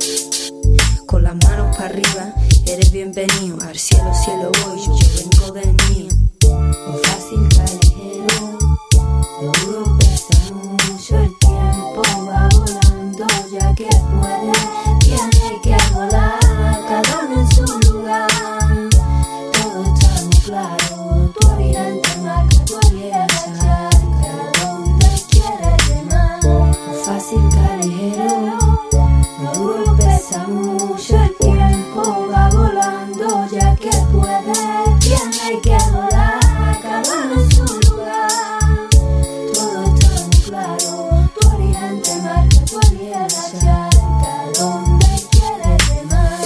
Con las manos para arriba, eres bienvenido. Al cielo, cielo voy, yo, yo vengo del mío. Muy fácil calejero, lo duro pesa mucho, el tiempo va volando, ya que puede, tiene que volar, cada uno en su lugar. Todo está muy claro, tu origen te marca, tu alias cerca donde quieres remar. Muy fácil calejero, lo duro pesa mucho, el tiempo va volando, ya que puede, tiene que volar, cada uno en su lugar. Todo está muy claro, tu origen te marca, tu alias cerca donde quieres remar.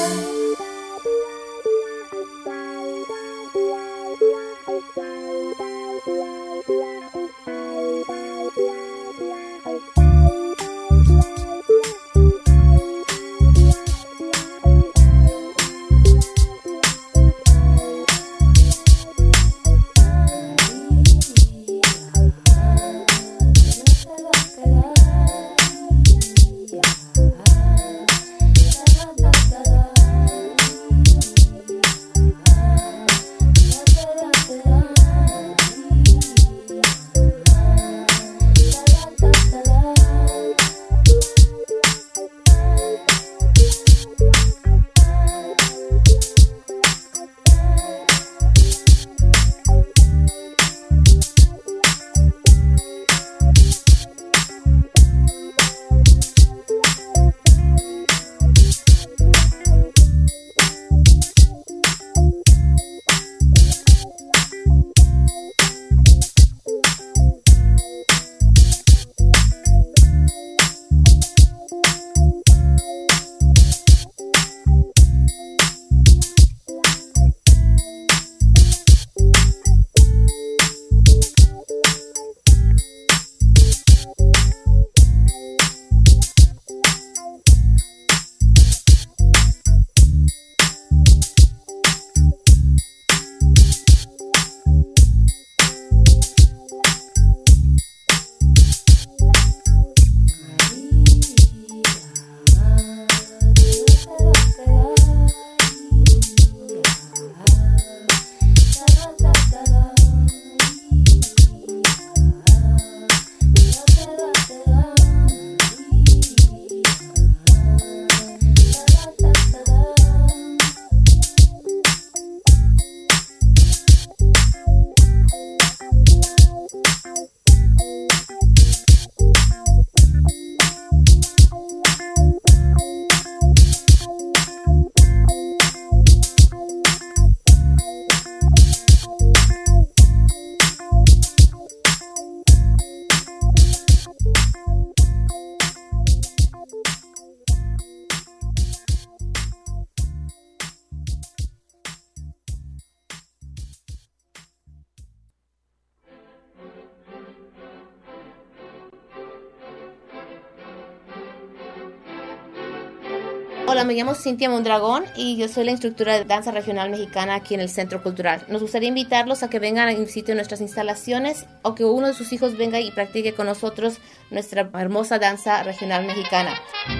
Hola, me llamo Cintia Mondragón y yo soy la instructora de danza regional mexicana aquí en el Centro Cultural. Nos gustaría invitarlos a que vengan y visiten nuestras instalaciones o que uno de sus hijos venga y practique con nosotros nuestra hermosa danza regional mexicana,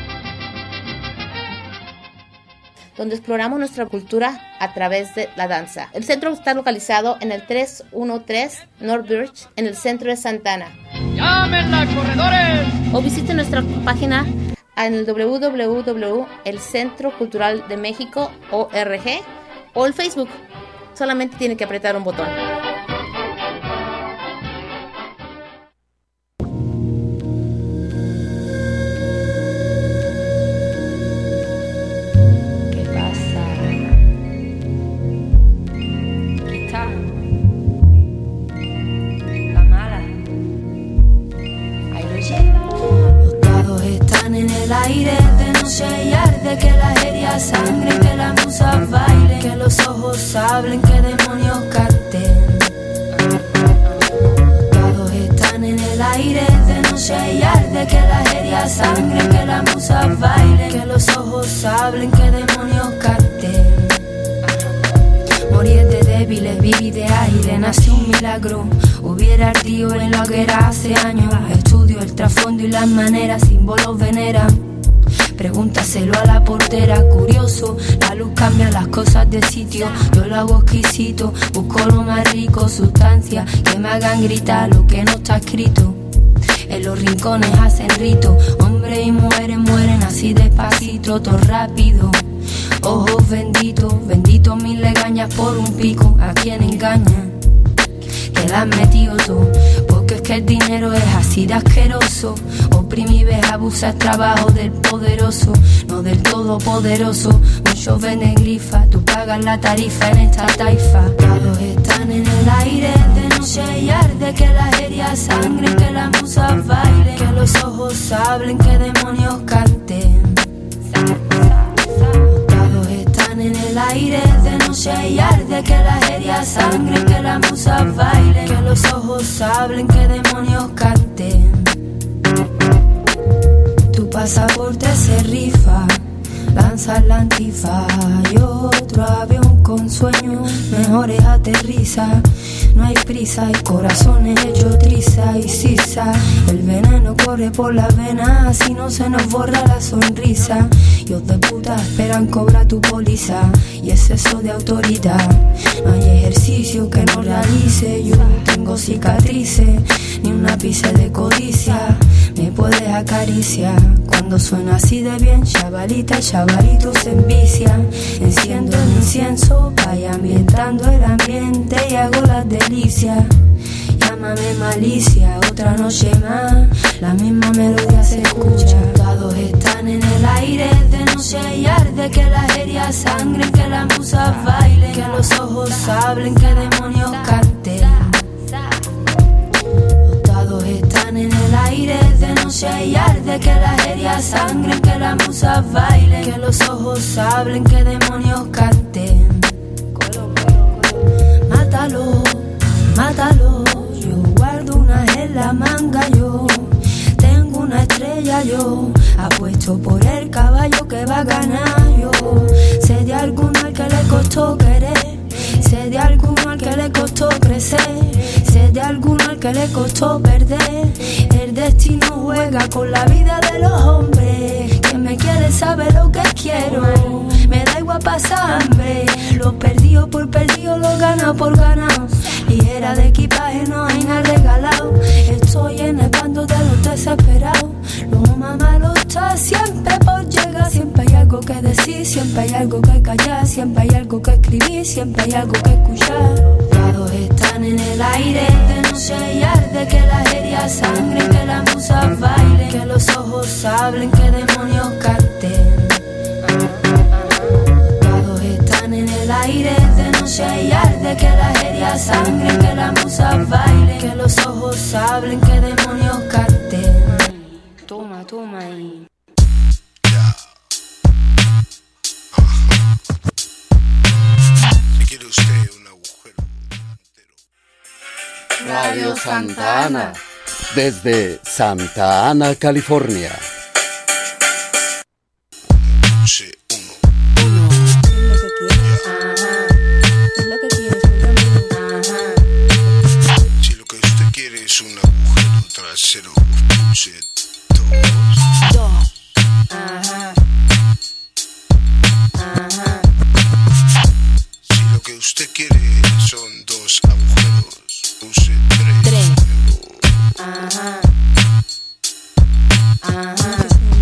donde exploramos nuestra cultura a través de la danza. El centro está localizado en el tres uno tres North Birch, en el centro de Santa Ana. ¡Llámenla, corredores! O visiten nuestra página en el w w w punto el centro cultural de méxico punto org o el Facebook. Solamente tiene que apretar un botón. ¿Qué pasa? Quita la mala. Ahí lo lleva. Están en el aire de noche y arde, que la aérea sangre, que la musa baile, que los ojos hablen, que demonios canten. Todos están en el aire de noche y arde, que la aérea sangre, que la musa baile, que los ojos hablen, que demonios canten. Morir de débiles, viví de aire, nació un milagro. Hubiera ardido en la hoguera hace años. Estudio el trasfondo y las maneras, símbolos veneran. Pregúntaselo a la portera, curioso. La luz cambia las cosas de sitio. Yo lo hago exquisito, busco lo más rico, sustancias que me hagan gritar lo que no está escrito. En los rincones hacen rito, hombres y mujeres mueren así despacito, todo rápido. Ojos benditos, benditos mil legañas por un pico. ¿A quien engaña? Que la han metido tú, porque es que el dinero es así de asqueroso. Oprime y ves, abusa el trabajo del poderoso, no del todopoderoso. Muchos venden grifa, tú pagas la tarifa en esta taifa. Todos están en el aire de noche y arde, que la aérea sangre, que la musa baile, que los ojos hablen, que demonios canten. En el aire de noche y arde, que la aérea sangre, que la musa baile, que los ojos hablen, que demonios canten. Tu pasaporte se rifa, lanza la antifa y otro avión con sueño, mejores aterriza. No hay prisa, hay corazones hechos triza y sisa. El veneno corre por las venas, así no se nos borra la sonrisa. Hijos de puta esperan cobrar tu póliza y exceso de autoridad. No hay ejercicio que no realice, yo tengo cicatrices, ni un ápice de codicia me puedes acariciar. Cuando suena así de bien, chavalita, chavalito se envicia. Enciendo el incienso, vaya ambientando el ambiente y hago las delicias. Llámame malicia, otra noche más, la misma melodía se escucha. Todos están en el aire de noche y arde, que la aérea sangre, que la musa baile, que los ojos hablen, que demonios canten. Todos están en el aire de noche y arde, que la aérea sangre, que la musa baile, que los ojos hablen, que demonios canten. Mátalo, mátalo, yo guardo una en la manga, yo tengo una estrella, yo apuesto por el caballo que va a ganar, yo sé de alguno al que le costó querer, sé de alguno al que le costó crecer, sé de alguno al que le costó perder. El destino juega con la vida de los hombres. Quien me quiere sabe lo que quiero, me da igual pasar hambre. Lo perdido por perdido, lo ganado por ganado. Ligera de equipaje, no hay nada regalado. Estoy en el bando de los desesperados. Lo más malo está siempre por llegar. Siempre hay algo que decir, siempre hay algo que callar, siempre hay algo que escribir, siempre hay algo que escuchar. Todos están en el aire de noche y arde, que la aérea sangre, que la musa baile, que los ojos hablen, que demonios canten. Todos están en el aire de noche y arde, que la aérea sangre, que la musa baile, que los ojos hablen, que demonios canten. Toma, toma ahí. ¿Quiere usted un agujero? Radio Santa Ana, desde Santa Ana, California. Sí. son dos agujeros. Puse tres. Tres. Ajá. Ajá.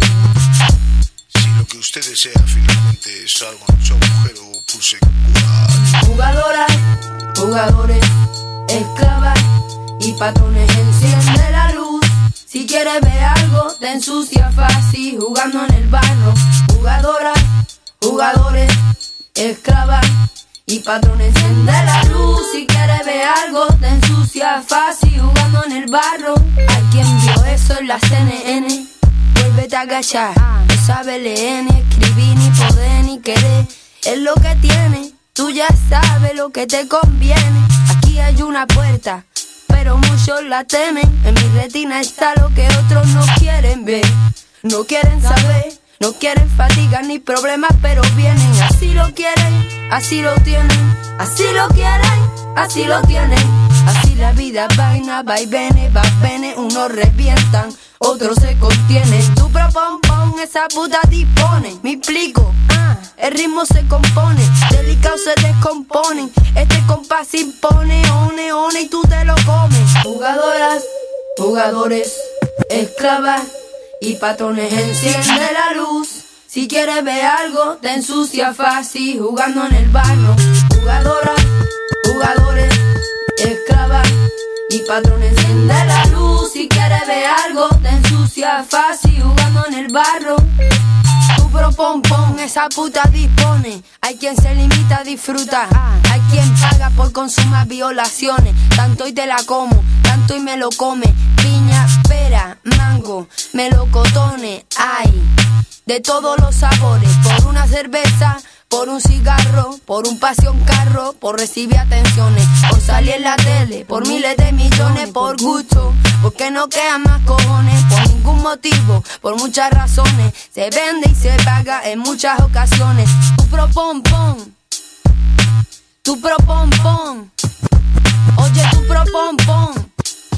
Si lo que usted desea finalmente es algo en su agujero, puse cuatro. Jugadoras, jugadores, esclavas y patrones, enciende la luz. Si quieres ver algo, te ensucia fácil jugando en el barro. Jugadoras, jugadores, esclavas y patrones, enciende la luz. Si quieres ver algo, te ensucia fácil jugando en el barro. Hay quien vio eso en la C N N. Vuélvete a agachar, no sabe leer, ni escribir, ni poder, ni querer. Es lo que tiene, tú ya sabes lo que te conviene. Aquí hay una puerta, pero muchos la temen. En mi retina está lo que otros no quieren ver. No quieren saber, no quieren fatiga ni problemas, pero vienen. Así lo quieren, así lo tienen. Así lo quieren, así lo tienen. Así la vida vaina, va y viene, va y viene. Unos revientan, otros se contienen. Tu propon, pon, esa puta dispone. Me explico, ah, el ritmo se compone. Delicado se descomponen. Este compás se impone, one, one y tú te lo comes. Jugadoras, jugadores, esclavas y patrones, enciende la luz. Si quieres ver algo, te ensucia fácil jugando en el barro. Jugadoras, jugadores, esclavas y patrones, enciende la luz. Si quieres ver algo, te ensucia fácil jugando en el barro. Tu propon, pon, esa puta dispone. Hay quien se limita a disfrutar, hay quien paga por consumar violaciones. Tanto y te la como, tanto y me lo come. Piña, pera, mango, melocotones, ay, de todos los sabores. Por una cerveza, por un cigarro, por un pasión carro, por recibir atenciones, por salir en la tele, por miles de millones, por gusto, porque no quedan más cojones, por ningún motivo, por muchas razones, se vende y se paga en muchas ocasiones. Tu propon, pon, tu propon, pon, oye tu propon, pon,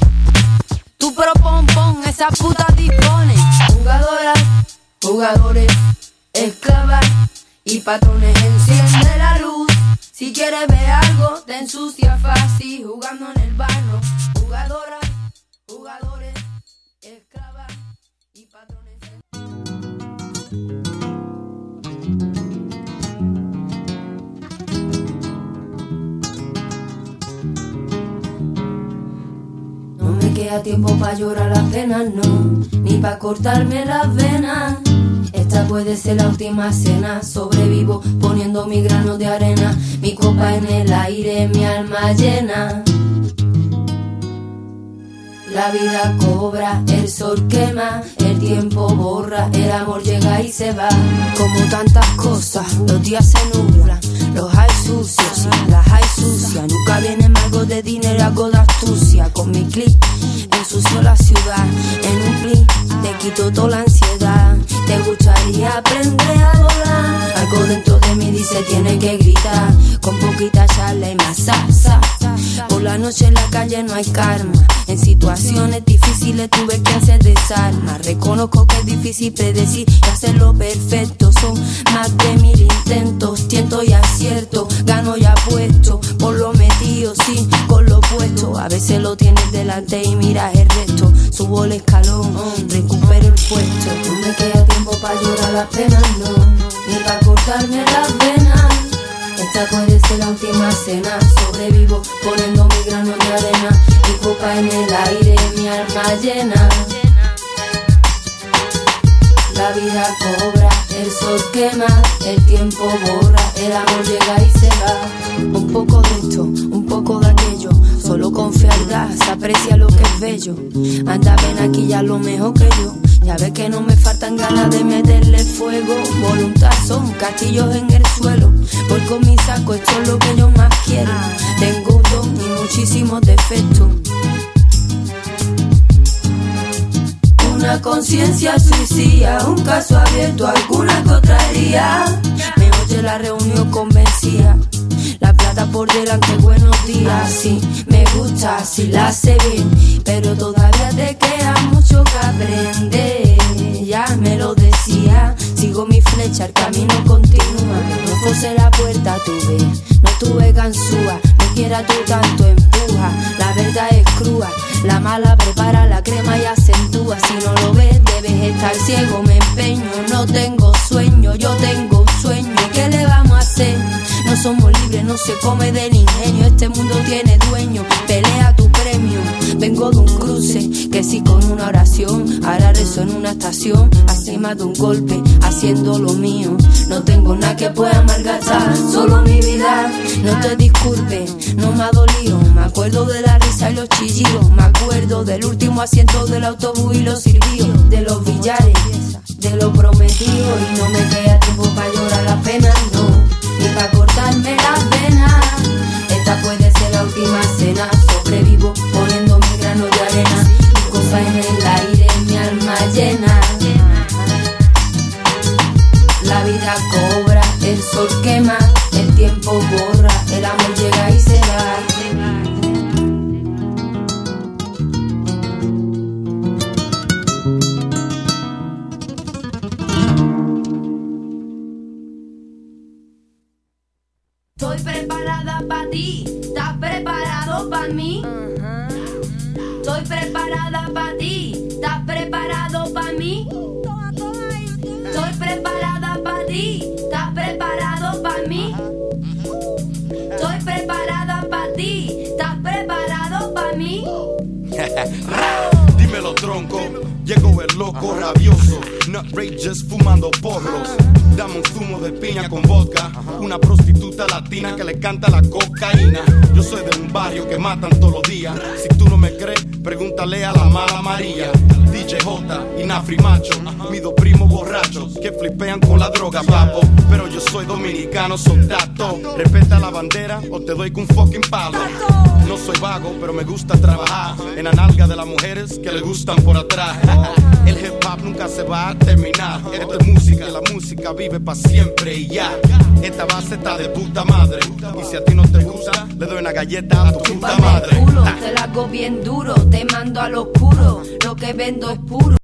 tu propon, pon, esa puta dispone. Jugadoras, jugadores, esclavas y patrones, enciende la luz. Si quieres ver algo, te ensucia fácil jugando en el barro. Jugadoras, jugadores, esclavas y patrones. No me queda tiempo pa' llorar las penas, no, ni pa' cortarme las venas. Esta puede ser la última cena. Sobrevivo poniendo mi grano de arena. Mi copa en el aire, mi alma llena. La vida cobra, el sol quema, el tiempo borra, el amor llega y se va. Como tantas cosas, los días se nublan, los hay sucios y las hay sucias. Nunca viene algo de dinero, algo de astucia. Con mi clic ensucio la ciudad, en un clic te quito toda la ansiedad. Te gustaría aprender a volar, algo dentro de mí dice tiene que gritar. Con poquita charla y más salsa. Por la noche en la calle no hay karma. En situaciones difíciles tuve que hacer desarma. Reconozco que es difícil predecir y hacerlo perfecto. Son más de mil intentos, tiento y acierto. Gano y apuesto, por lo metido, sí, con lo puesto. A veces lo tienes delante y miras el resto. Subo el escalón, recupero el puesto. No me queda tiempo para llorar las penas, no, ni para cortarme las venas. Esta puede ser la última cena. Sobrevivo poniendo mi grano de arena. Mi copa en el aire, mi alma llena. La vida cobra, el sol quema, el tiempo borra, el amor llega y se va. Un poco de esto, un poco de aquello. Solo con frialdad se aprecia lo que es bello. Anda, ven aquí ya lo mejor que yo. Ya ves que no me faltan ganas de meterle fuego. Voluntad son castillos en el suelo. Voy con mi saco, esto es lo que yo más quiero. Tengo un don y muchísimos defectos. Una conciencia suicida, un caso abierto, alguna que otra herida. Me oye la reunión convencida. La plata por delante, buenos días. Sí, me gusta, sí la hace bien, pero todavía te queda mucho que aprender. Ya me lo decía, sigo mi flecha, el camino continúa. No forcé la puerta, tuve, no tuve ganzúa. Me siquiera tú tanto empujas. La verdad es cruda, la mala prepara la crema y acentúa. Si no lo ves debes estar ciego, me empeño. No tengo sueño, yo tengo un sueño. ¿Qué le vamos a hacer? No somos libres, no se come del ingenio. Este mundo tiene dueño, pelea tu premio. Vengo de un cruce, que si con una oración ahora rezo en una estación. Así más de un golpe, haciendo lo mío. No tengo nada que pueda malgastar, solo mi vida. No te disculpes, no me ha dolido. Me acuerdo de la risa y los chillidos. Me acuerdo del último asiento del autobús y los silbidos. De los billares, de lo prometido. Y no me queda tiempo para llorar la pena, no, ni para cortarme las venas. Esta puede ser la última cena. Sobrevivo poniendo mi grano de arena. Mi copa en el aire, mi alma llena. La vida cobra, el sol quema, el tiempo borra, el amor llega y se va. Estoy preparada para ti, ¿estás preparado para mí? Estoy preparada para ti, ¿estás preparado para mí? Estoy preparada para ti, ¿estás preparado para mí? Estoy preparada para ti, ¿estás preparado para mí? Dímelo tronco, llegó el loco rabioso, Nutrageous fumando porros. Dame un zumo de piña con vodka, una prostituta latina que le canta la cocaína. Yo soy de un barrio que matan todos los días. Si tú no me crees, pregúntale a la mala María. D J J y Nafri Macho, mis dos primos borrachos que flipean con la droga, papo. Pero yo soy dominicano, soy tato. Respeta la bandera o te doy con un fucking palo. No soy vago, pero me gusta trabajar en la nalga de las mujeres que le gustan por atrás. El hip hop nunca se va a terminar. Esto es música, la música vive para siempre y ya. Esta base está de puta madre. Y si a ti no te gusta, le doy una galleta a tu puta madre. Culo, te la hago bien duro, te mando al oscuro. Lo que vendo es puro.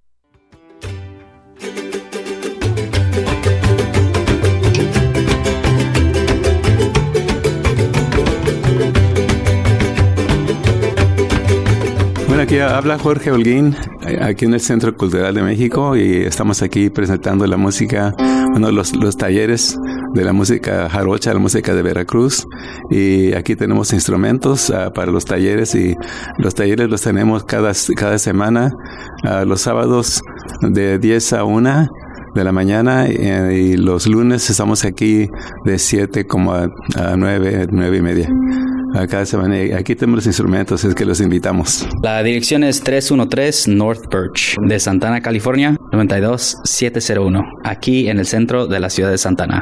Bueno, aquí habla Jorge Holguín, aquí en el Centro Cultural de México, y estamos aquí presentando la música, bueno, los, los talleres de la música jarocha, la música de Veracruz, y aquí tenemos instrumentos uh, para los talleres, y los talleres los tenemos cada, cada semana, uh, los sábados de diez a una de la mañana, y, y los lunes estamos aquí de siete como a, a nueve, nueve y media. Acá se van, aquí tenemos los instrumentos, es que los invitamos. La dirección es trescientos trece North Birch, de Santana, California, noventa y dos mil setecientos uno, aquí en el centro de la ciudad de Santana.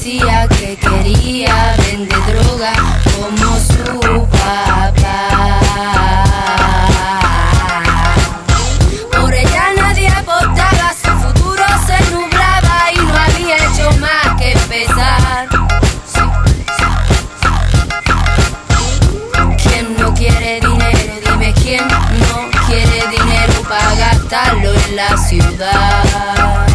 decía que quería vender droga como su papá. Por ella nadie apostaba, su futuro se nublaba y no había hecho más que empezar. ¿Quién no quiere dinero? Dime quién no quiere dinero para gastarlo en la ciudad.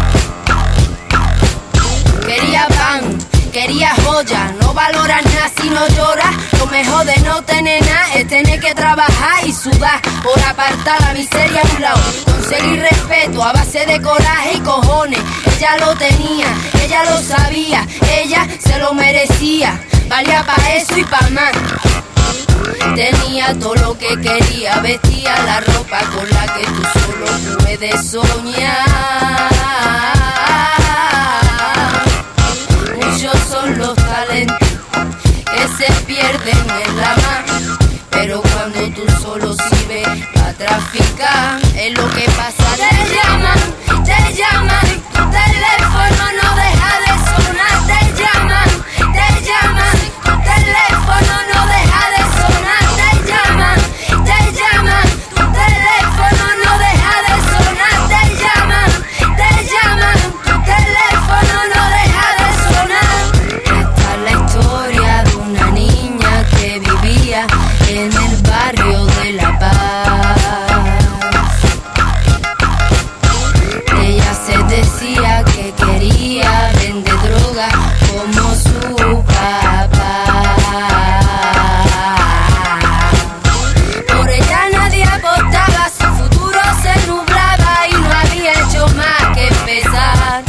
Quería pan, quería joya, no valoras nada si no lloras. Lo mejor de no tener nada es tener que trabajar y sudar por apartar la miseria a un lado. Conseguir respeto a base de coraje y cojones. Ella lo tenía, ella lo sabía, ella se lo merecía. Valía pa' eso y pa' más. Tenía todo lo que quería, vestía la ropa con la que tú solo puedes soñar. Muchos son los talentos que se pierden en la mar, pero cuando tú solo sirves para traficar, es lo que pasa. Te llaman, te llaman, tu teléfono no deja de sonar. Te llaman, te llaman, tu teléfono no deja de sonar. Te llaman, te llaman, tu teléfono no deja de sonar. Te llaman, te llaman, tu teléfono no deja de sonar. Esta es la historia de una niña que vivía en el barrio de La Paz. Ella se decía que quería vender droga como su papá. Por ella nadie apostaba, su futuro se nublaba y no había hecho más que empezar.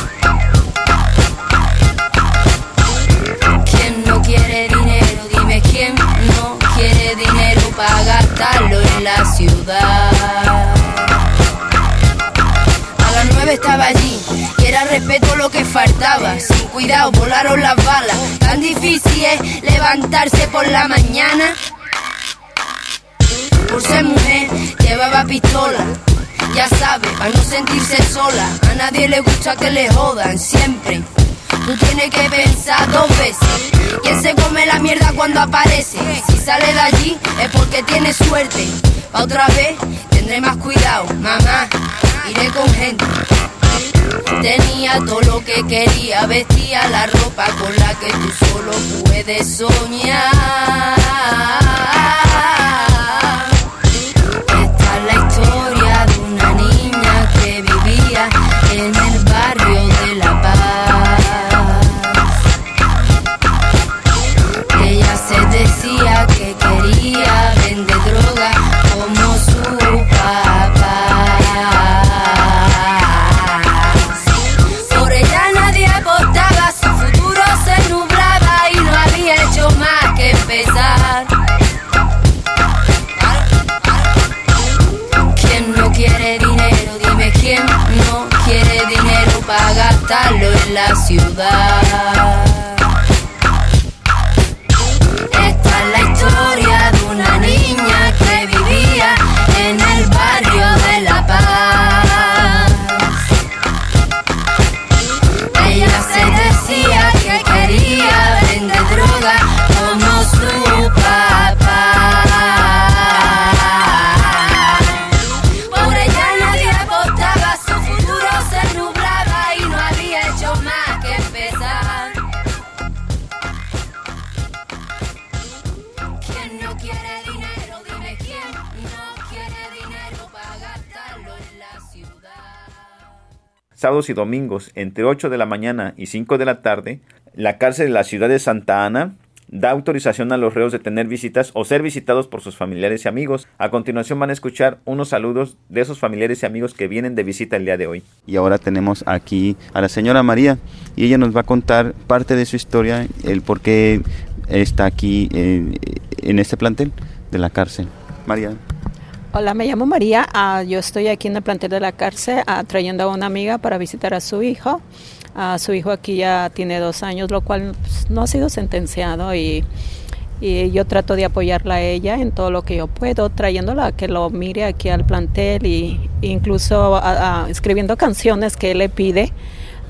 ¿Quién no quiere dinero? Dime quién no quiere dinero para gastarlo en la ciudad. A las nueve estaba allí y era respeto lo que faltaba. Sin cuidado volaron las balas. Tan difícil es levantarse por la mañana. Por ser mujer llevaba pistola, ya sabe, para no sentirse sola. A nadie le gusta que le jodan siempre. Tú tienes que pensar dos veces. ¿Quién se come la mierda cuando aparece? Si sale de allí es porque tiene suerte. Pa' otra vez tendré más cuidado, mamá, iré con gente. Tenía todo lo que quería, vestía la ropa con la que tú solo puedes soñar. Esta es la historia de una niña que vivía en el barrio de La Paz. Ella se decía que quería vender droga como su papá. Por ella nadie apostaba, su futuro se nublaba y no había hecho más que empezar. ¿Quién no quiere dinero? Dime quién no quiere dinero para gastarlo en la ciudad. Esta es la historia de una niña que vivía en el barrio de La Paz. Ella se decía que quería vender droga como su papá. Por ella nadie apostaba, su futuro se nublaba y no había hecho más que empezar. ¿Quién no quiere dinero? Dime quién no quiere dinero para gastarlo en la ciudad. Sábados y domingos, entre ocho de la mañana y cinco de la tarde, la cárcel de la ciudad de Santa Ana da autorización a los reos de tener visitas o ser visitados por sus familiares y amigos. A continuación van a escuchar unos saludos de esos familiares y amigos que vienen de visita el día de hoy. Y ahora tenemos aquí a la señora María y ella nos va a contar parte de su historia, el por qué está aquí en, en este plantel de la cárcel. María. Hola, me llamo María. Uh, yo estoy aquí en el plantel de la cárcel uh, trayendo a una amiga para visitar a su hijo. Uh, su hijo aquí ya tiene dos años, lo cual pues, no ha sido sentenciado y, y yo trato de apoyarla a ella en todo lo que yo puedo, trayéndola a que lo mire aquí al plantel y incluso uh, uh, escribiendo canciones que él le pide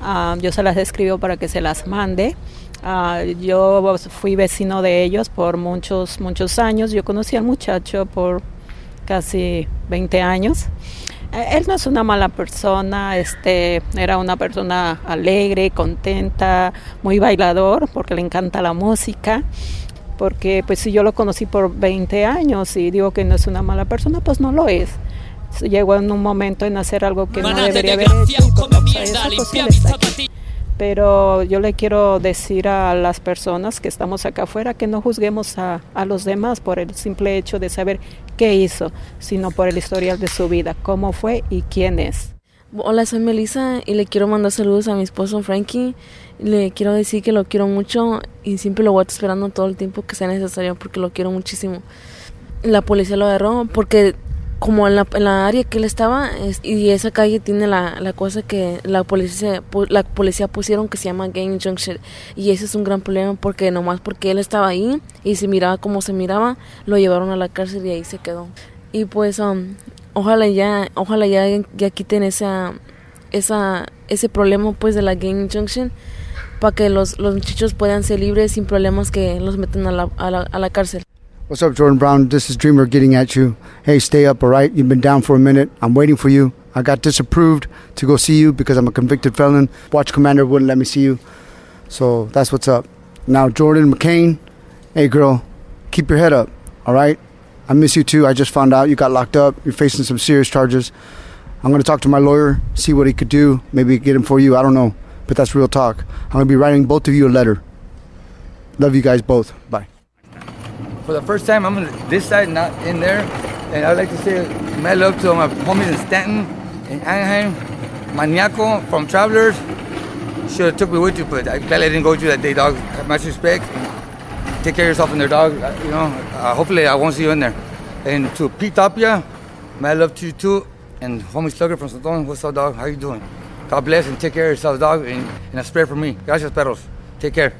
Uh, yo se las escribo para que se las mande. Uh, yo fui vecino de ellos por muchos, muchos años. Yo conocí al muchacho por casi veinte años. Él no es una mala persona, este, era una persona alegre, contenta, muy bailador, porque le encanta la música. Porque pues si yo lo conocí por veinte años y digo que no es una mala persona, pues no lo es. Llegó en un momento en hacer algo que no debería haber hecho y por causa de eso, pues él está aquí. Pero yo le quiero decir a las personas que estamos acá afuera que no juzguemos a, a los demás por el simple hecho de saber qué hizo, sino por el historial de su vida, cómo fue y quién es. Hola, soy Melissa y le quiero mandar saludos a mi esposo Frankie. Le quiero decir que lo quiero mucho y siempre lo voy a estar esperando todo el tiempo que sea necesario porque lo quiero muchísimo. La policía lo agarró porque como en la, en la área que él estaba es, y esa calle tiene la, la cosa que la policía la policía pusieron que se llama gang junction, y ese es un gran problema porque nomás porque él estaba ahí y se miraba como se miraba, lo llevaron a la cárcel y ahí se quedó. Y pues um, ojalá ya ojalá ya, ya quiten esa esa ese problema pues de la gang junction para que los, los muchachos puedan ser libres sin problemas que los metan a la, a la, a la cárcel. What's up, Jordan Brown? This is Dreamer getting at you. Hey, stay up, all right? You've been down for a minute. I'm waiting for you. I got disapproved to go see you because I'm a convicted felon. Watch Commander wouldn't let me see you. So that's what's up. Now, Jordan McCain, hey, girl, keep your head up, all right? I miss you, too. I just found out you got locked up. You're facing some serious charges. I'm going to talk to my lawyer, see what he could do, maybe get him for you. I don't know, but that's real talk. I'm going to be writing both of you a letter. Love you guys both. Bye. For the first time, I'm on this side, not in there. And I'd like to say mad love to my homies in Stanton, in Anaheim, Maniaco from Travelers. Should have took me with you, but I'm glad I didn't go with you that day, dog. Have much respect. Take care of yourself and their dog. You know, uh, hopefully I won't see you in there. And to Pete Tapia, mad love to you too. And homie Slugger from Santon, what's up, dog? How you doing? God bless and take care of yourself, dog. And, and a spray for me. Gracias, perros. Take care.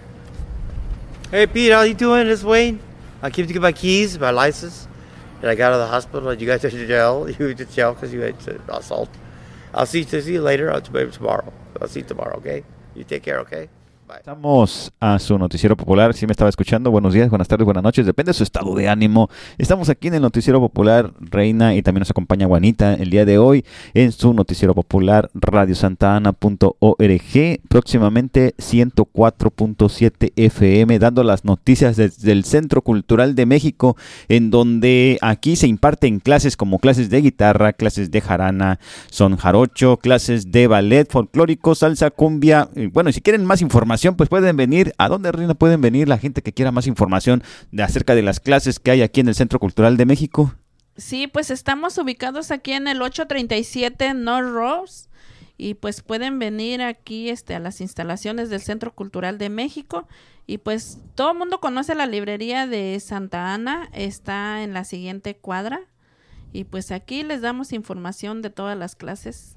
Hey, Pete, how you doing? This Wayne. I came to get my keys, my license, and I got out of the hospital, and you guys went to jail. You went to jail because you had assault. I'll see, see you later. I'll maybe tomorrow. I'll see you tomorrow, okay? You take care, okay? Estamos a su noticiero popular. Si me estaba escuchando, buenos días, buenas tardes, buenas noches, depende de su estado de ánimo. Estamos aquí en el noticiero popular Reina y también nos acompaña Juanita el día de hoy en su noticiero popular radio santa ana punto org, próximamente ciento cuatro punto siete F M, dando las noticias desde el Centro Cultural de México, en donde aquí se imparten clases como clases de guitarra, clases de jarana, son jarocho, clases de ballet folclórico, salsa, cumbia. Bueno, y si quieren más información, pues pueden venir. ¿A dónde, Reina, pueden venir la gente que quiera más información de acerca de las clases que hay aquí en el Centro Cultural de México? Sí, pues estamos ubicados aquí en el ochocientos treinta y siete North Rose y pues pueden venir aquí este, a las instalaciones del Centro Cultural de México y pues todo el mundo conoce la librería de Santa Ana, está en la siguiente cuadra y pues aquí les damos información de todas las clases.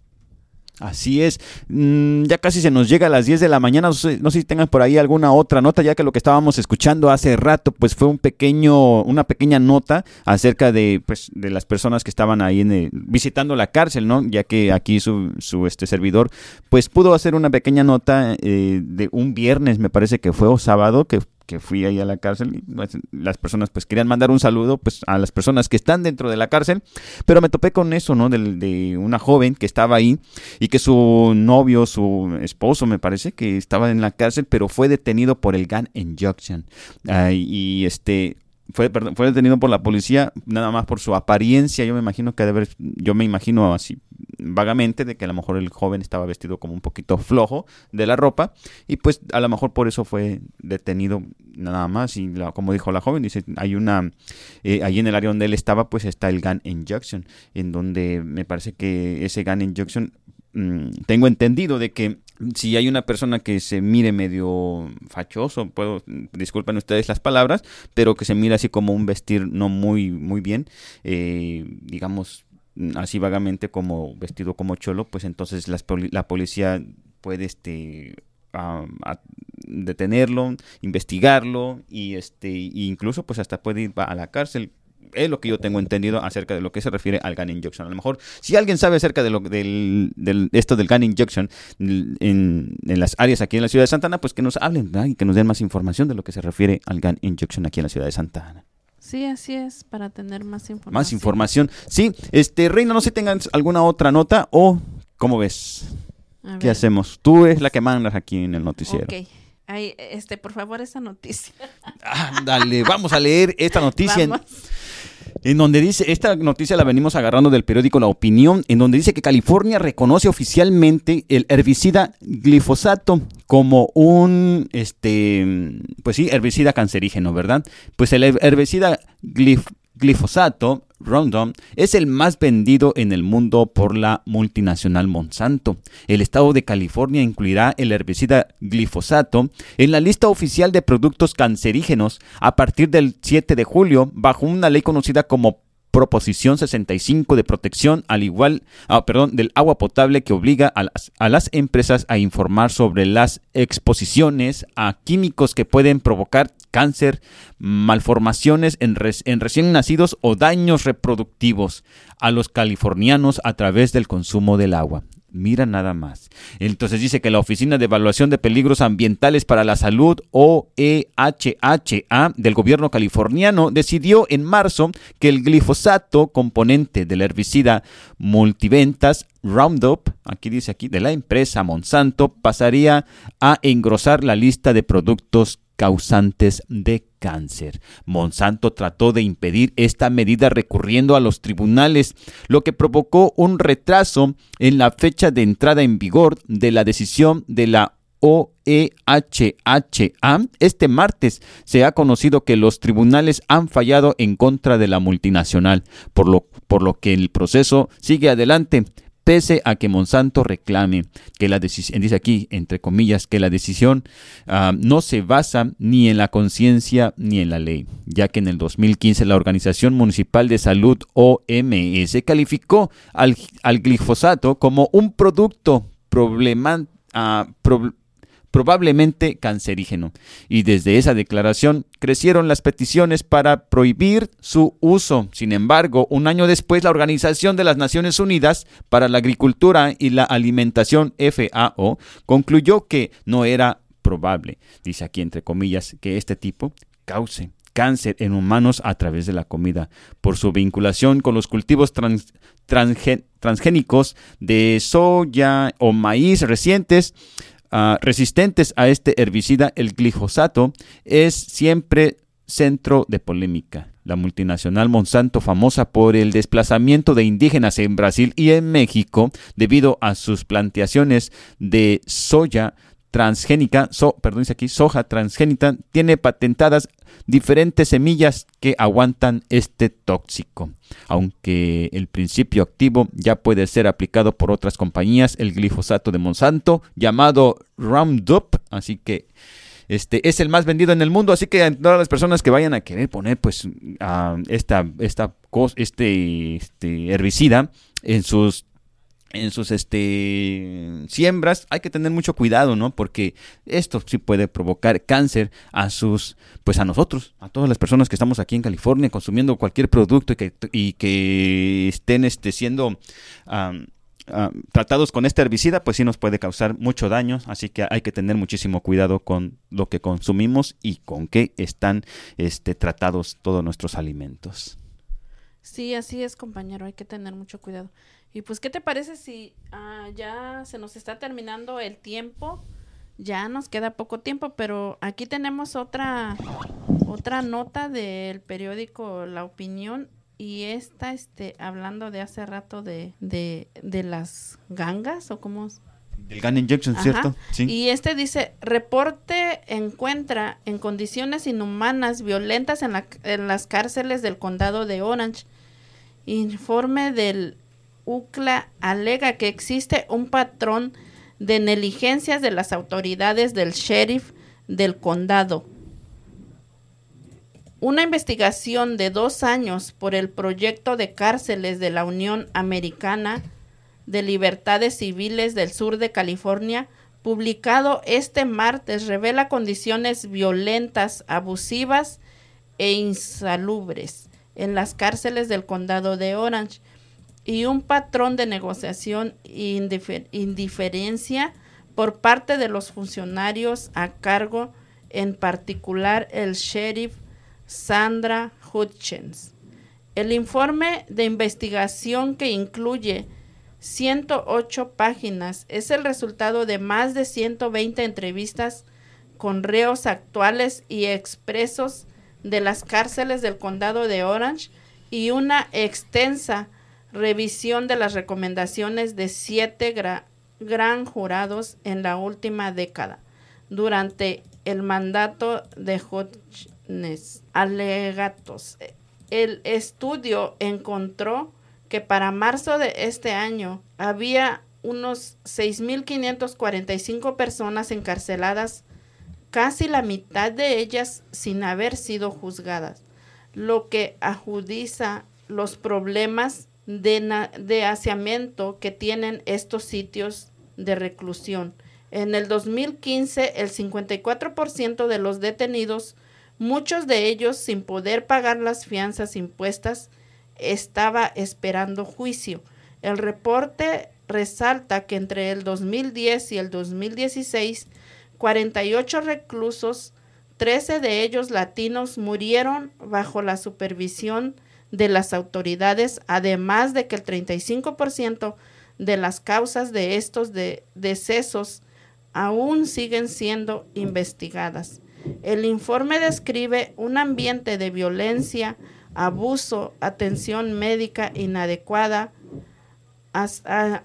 Así es, mm, ya casi se nos llega a las diez de la mañana, no sé, no sé si tengan por ahí alguna otra nota, ya que lo que estábamos escuchando hace rato, pues fue un pequeño, una pequeña nota acerca de, pues, de las personas que estaban ahí en el, visitando la cárcel, ¿no? Ya que aquí su, su este servidor, pues pudo hacer una pequeña nota eh, de un viernes, me parece que fue, o sábado, que que fui ahí a la cárcel y las personas pues querían mandar un saludo pues a las personas que están dentro de la cárcel, pero me topé con eso, ¿no? De, de una joven que estaba ahí y que su novio, su esposo me parece que estaba en la cárcel, pero fue detenido por el gun injunction uh, y este fue perdón, fue detenido por la policía nada más por su apariencia. Yo me imagino que debe, yo me imagino así vagamente de que a lo mejor el joven estaba vestido como un poquito flojo de la ropa y pues a lo mejor por eso fue detenido nada más. Y la, como dijo la joven, dice, hay una eh, ahí en el área donde él estaba pues está el gun injunction, en donde me parece que ese gun injunction mmm, tengo entendido de que si hay una persona que se mire medio fachoso, puedo, disculpen ustedes las palabras, pero que se mira así como un vestir no muy muy bien, eh, digamos así vagamente como vestido como cholo, pues entonces las, la policía puede este a, a detenerlo, investigarlo y este e incluso pues hasta puede ir a la cárcel. Es lo que yo tengo entendido acerca de lo que se refiere al gun injection. A lo mejor, si alguien sabe acerca de lo del, del esto del gun injection en, en las áreas aquí en la ciudad de Santa Ana, pues que nos hablen, ¿verdad? Y que nos den más información de lo que se refiere al gun injection aquí en la ciudad de Santa Ana. Sí, así es, para tener más información. Más información. Sí, este, Reina, no sé si tengan alguna otra nota o ¿cómo ves? A ¿Qué ver. hacemos? Tú es la que mandas aquí en el noticiero. Ok. Ay, este, por favor, esa noticia. Ah, dale, vamos a leer esta noticia en, Vamos. en donde dice, esta noticia la venimos agarrando del periódico La Opinión, en donde dice que California reconoce oficialmente el herbicida glifosato como un, este, pues sí, herbicida cancerígeno, ¿verdad? Pues el herbicida glif- glifosato Roundup es el más vendido en el mundo por la multinacional Monsanto. El estado de California incluirá el herbicida glifosato en la lista oficial de productos cancerígenos a partir del siete de julio bajo una ley conocida como Proposición sesenta y cinco de protección al igual, ah, perdón, del agua potable, que obliga a las, a las empresas a informar sobre las exposiciones a químicos que pueden provocar cáncer, malformaciones en, res, en recién nacidos o daños reproductivos a los californianos a través del consumo del agua. Mira nada más. Entonces dice que la Oficina de Evaluación de Peligros Ambientales para la Salud, O E H H A, del gobierno californiano, decidió en marzo que el glifosato, componente del herbicida multiventas Roundup, aquí dice aquí, de la empresa Monsanto, pasaría a engrosar la lista de productos causantes de cáncer. Monsanto trató de impedir esta medida recurriendo a los tribunales, lo que provocó un retraso en la fecha de entrada en vigor de la decisión de la O E H H A. Este martes se ha conocido que los tribunales han fallado en contra de la multinacional, por lo, por lo que el proceso sigue adelante, pese a que Monsanto reclame que la decisión, dice aquí, entre comillas, que la decisión uh, no se basa ni en la conciencia ni en la ley, ya que en el dos mil quince la Organización Municipal de Salud, O M S, calificó al, al glifosato como un producto problema, uh, pro, probablemente cancerígeno, y desde esa declaración crecieron las peticiones para prohibir su uso. Sin embargo, un año después, la Organización de las Naciones Unidas para la Agricultura y la Alimentación, F A O, concluyó que no era probable, dice aquí entre comillas, que este tipo cause cáncer en humanos a través de la comida, por su vinculación con los cultivos trans, transgen, transgénicos de soya o maíz recientes, Uh, resistentes a este herbicida. El glifosato es siempre centro de polémica. La multinacional Monsanto, famosa por el desplazamiento de indígenas en Brasil y en México debido a sus plantaciones de soya transgénica, so, perdón, dice aquí, soja transgénica, tiene patentadas diferentes semillas que aguantan este tóxico. Aunque el principio activo ya puede ser aplicado por otras compañías, el glifosato de Monsanto, llamado Roundup, así que este es el más vendido en el mundo, así que a todas las personas que vayan a querer poner pues uh, esta, esta cos, este, este herbicida en sus en sus este siembras, hay que tener mucho cuidado, ¿no? Porque esto sí puede provocar cáncer a sus, pues a nosotros, a todas las personas que estamos aquí en California consumiendo cualquier producto y que, y que estén este, siendo um, uh, tratados con este herbicida, pues sí nos puede causar mucho daño, así que hay que tener muchísimo cuidado con lo que consumimos y con qué están este, tratados todos nuestros alimentos. Sí, así es, compañero, hay que tener mucho cuidado. Y pues, ¿qué te parece si uh, ya se nos está terminando el tiempo? Ya nos queda poco tiempo, pero aquí tenemos otra otra nota del periódico La Opinión, y esta, este, hablando de hace rato de, de, de las gangas, o cómo... Del gun injection, Ajá. ¿cierto? Sí. Y este dice, reporte encuentra en condiciones inhumanas violentas en, la, en las cárceles del condado de Orange. Informe del U C L A alega que existe un patrón de negligencias de las autoridades del sheriff del condado. Una investigación de dos años por el proyecto de cárceles de la Unión Americana de Libertades Civiles del sur de California, publicado este martes, revela condiciones violentas, abusivas e insalubres en las cárceles del condado de Orange y un patrón de negociación e indifer- indiferencia por parte de los funcionarios a cargo, en particular el sheriff Sandra Hutchins. El informe de investigación, que incluye ciento ocho páginas, es el resultado de más de ciento veinte entrevistas con reos actuales y expresos de las cárceles del condado de Orange y una extensa revisión de las recomendaciones de siete gra- gran jurados en la última década, durante el mandato de Hutchins. Alegatos. El estudio encontró que para marzo de este año había unos seis mil quinientas cuarenta y cinco personas encarceladas, casi la mitad de ellas sin haber sido juzgadas, lo que agudiza los problemas de, na- de hacinamiento que tienen estos sitios de reclusión. En el dos mil quince, el cincuenta y cuatro por ciento de los detenidos, muchos de ellos sin poder pagar las fianzas impuestas, estaba esperando juicio. El reporte resalta que entre el dos mil diez y el dos mil dieciséis, cuarenta y ocho reclusos, trece de ellos latinos, murieron bajo la supervisión de las autoridades, además de que el treinta y cinco por ciento de las causas de estos de decesos aún siguen siendo investigadas. El informe describe un ambiente de violencia, abuso, atención médica inadecuada, as, a,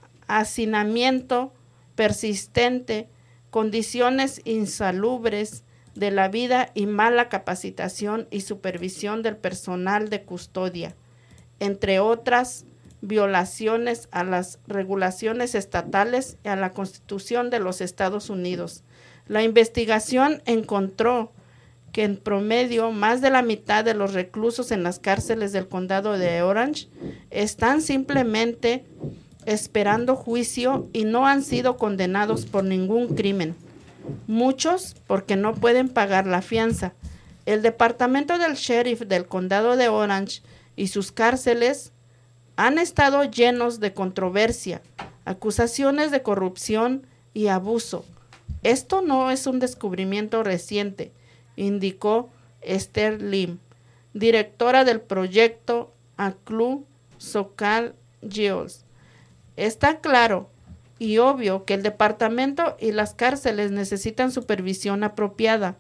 hacinamiento persistente, condiciones insalubres de la vida y mala capacitación y supervisión del personal de custodia, entre otras violaciones a las regulaciones estatales y a la Constitución de los Estados Unidos. La investigación encontró que en promedio más de la mitad de los reclusos en las cárceles del condado de Orange están simplemente esperando juicio y no han sido condenados por ningún crimen. Muchos porque no pueden pagar la fianza. El departamento del sheriff del condado de Orange y sus cárceles han estado llenos de controversia, acusaciones de corrupción y abuso. Esto no es un descubrimiento reciente, indicó Esther Lim, directora del proyecto A C L U Socal Jails. Está claro y obvio que el departamento y las cárceles necesitan supervisión apropiada.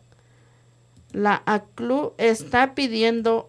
La A C L U está pidiendo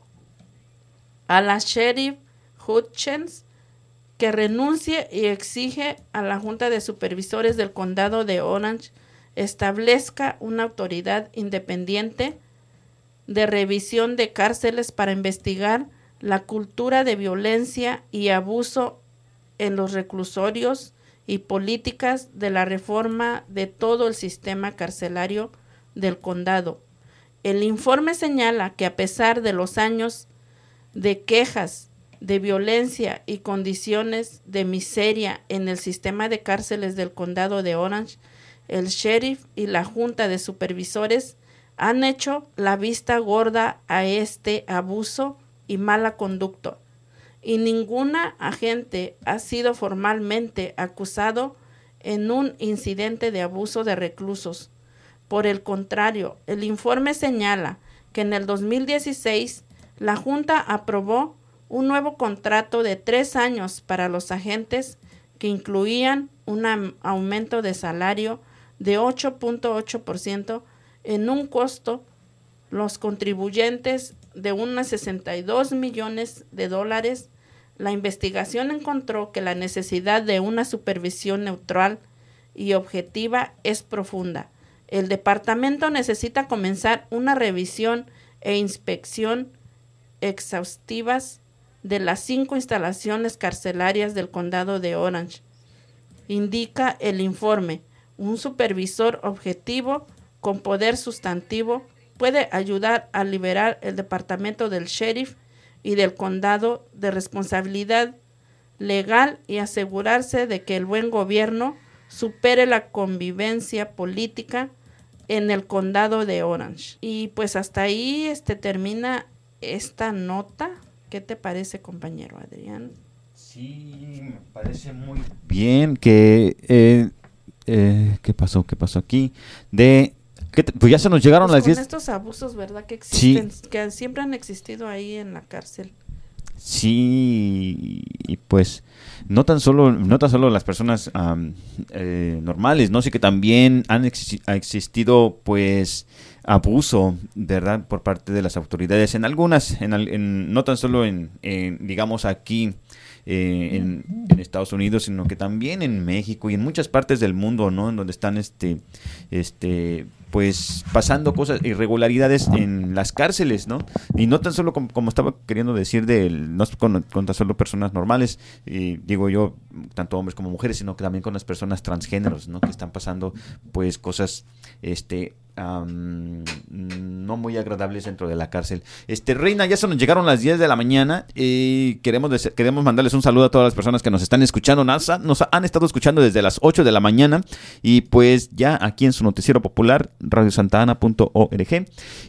a la sheriff Hutchins que renuncie y exige a la Junta de Supervisores del Condado de Orange establezca una autoridad independiente de revisión de cárceles para investigar la cultura de violencia y abuso en los reclusorios y políticas de la reforma de todo el sistema carcelario del condado. El informe señala que a pesar de los años de quejas de violencia y condiciones de miseria en el sistema de cárceles del condado de Orange, el sheriff y la junta de supervisores han hecho la vista gorda a este abuso y mala conducta, y ninguna agente ha sido formalmente acusado en un incidente de abuso de reclusos. Por el contrario, el informe señala que en el dos mil dieciséis la Junta aprobó un nuevo contrato de tres años para los agentes que incluían un aumento de salario de ocho punto ocho por ciento en un costo los contribuyentes de unos sesenta y dos millones de dólares. La investigación encontró que la necesidad de una supervisión neutral y objetiva es profunda. El departamento necesita comenzar una revisión e inspección exhaustivas de las cinco instalaciones carcelarias del condado de Orange. Indica el informe, un supervisor objetivo con poder sustantivo puede ayudar a liberar el departamento del sheriff y del condado de responsabilidad legal y asegurarse de que el buen gobierno supere la convivencia política en el condado de Orange. Y pues hasta ahí este termina esta nota. ¿Qué te parece, compañero Adrián? Sí, me parece muy bien que... Eh, eh, ¿Qué pasó? ¿Qué pasó aquí? De... ¿qué te, pues ya se nos llegaron pues las diez... Con estos abusos, ¿verdad? Que existen, sí. Que siempre han existido ahí en la cárcel. Sí, y pues no tan solo no tan solo las personas um, eh, normales, ¿no? Sí que también han exi- ha existido pues abuso, ¿verdad? Por parte de las autoridades en algunas, en, en no tan solo en, en digamos aquí eh, en, en Estados Unidos, sino que también en México y en muchas partes del mundo, ¿no? En donde están este este pues pasando cosas, irregularidades en las cárceles, ¿no? Y no tan solo como, como estaba queriendo decir, de no con, con tan solo personas normales, y digo yo, tanto hombres como mujeres, sino que también con las personas transgéneros, ¿no? Que están pasando pues cosas este um, no muy agradables dentro de la cárcel. Este Reina, ya se nos llegaron las diez de la mañana y queremos dese- queremos mandarles un saludo a todas las personas que nos están escuchando. Nos, ha, nos han estado escuchando desde las ocho de la mañana y pues ya aquí en su noticiero popular radio santa ana punto org,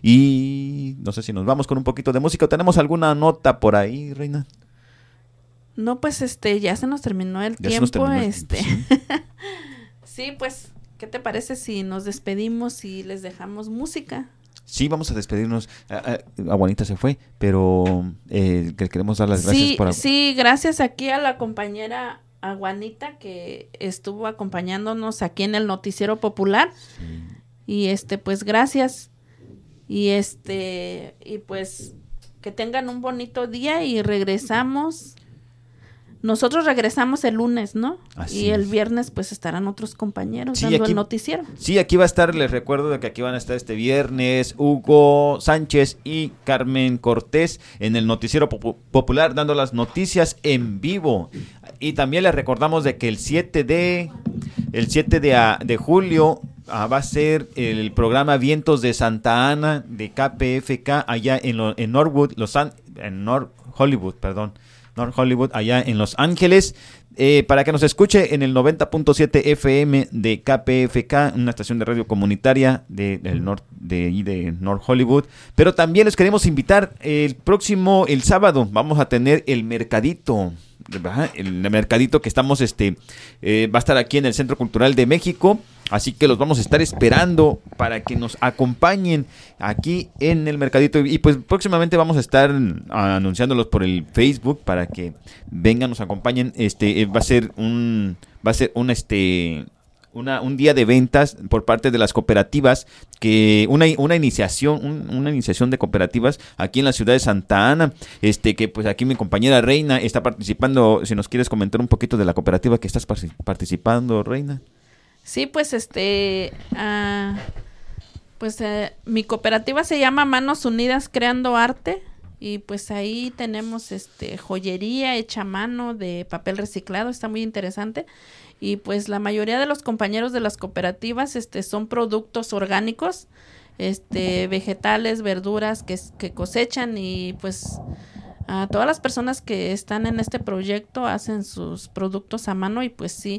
y no sé si nos vamos con un poquito de música o tenemos alguna nota por ahí, Reina. No, pues este ya se nos terminó el Ya tiempo, terminó el este. tiempo, Sí, pues ¿qué te parece si nos despedimos y les dejamos música? Sí, vamos a despedirnos. Aguanita se fue, pero eh, que queremos dar las gracias Sí, por... sí, gracias aquí a la compañera Aguanita que estuvo acompañándonos aquí en el Noticiero Popular. Sí. Y este, pues gracias. Y este, y pues que tengan un bonito día y regresamos. Nosotros regresamos el lunes, ¿no? Así y el es. Viernes pues estarán otros compañeros sí, dando aquí, el noticiero. Sí, aquí va a estar, les recuerdo de que aquí van a estar este viernes Hugo Sánchez y Carmen Cortés en el Noticiero Pop- Popular dando las noticias en vivo. Y también les recordamos de que el siete de el siete de, a, de julio ah, va a ser el programa Vientos de Santa Ana de K P F K allá en, lo, en Norwood, Los An- en North Hollywood, perdón. North Hollywood, allá en Los Ángeles, eh, para que nos escuche en el noventa punto siete F M de K P F K, una estación de radio comunitaria de, del norte de, de North Hollywood. Pero también les queremos invitar el próximo, el sábado, vamos a tener el mercadito, ¿verdad? El mercadito que estamos, este, eh, va a estar aquí en el Centro Cultural de México. Así que los vamos a estar esperando para que nos acompañen aquí en el mercadito. Y pues próximamente vamos a estar anunciándolos por el Facebook para que vengan, nos acompañen. Este va a ser un va a ser un este una un día de ventas por parte de las cooperativas, que una una iniciación un, una iniciación de cooperativas aquí en la ciudad de Santa Ana. Este que pues aquí mi compañera Reina está participando. Si nos quieres comentar un poquito de la cooperativa que estás participando, Reina. Sí, pues este, uh, pues uh, mi cooperativa se llama Manos Unidas Creando Arte y pues ahí tenemos este joyería hecha a mano de papel reciclado, está muy interesante y pues la mayoría de los compañeros de las cooperativas este son productos orgánicos, este vegetales, verduras que, que cosechan y pues a todas las personas que están en este proyecto hacen sus productos a mano y pues sí.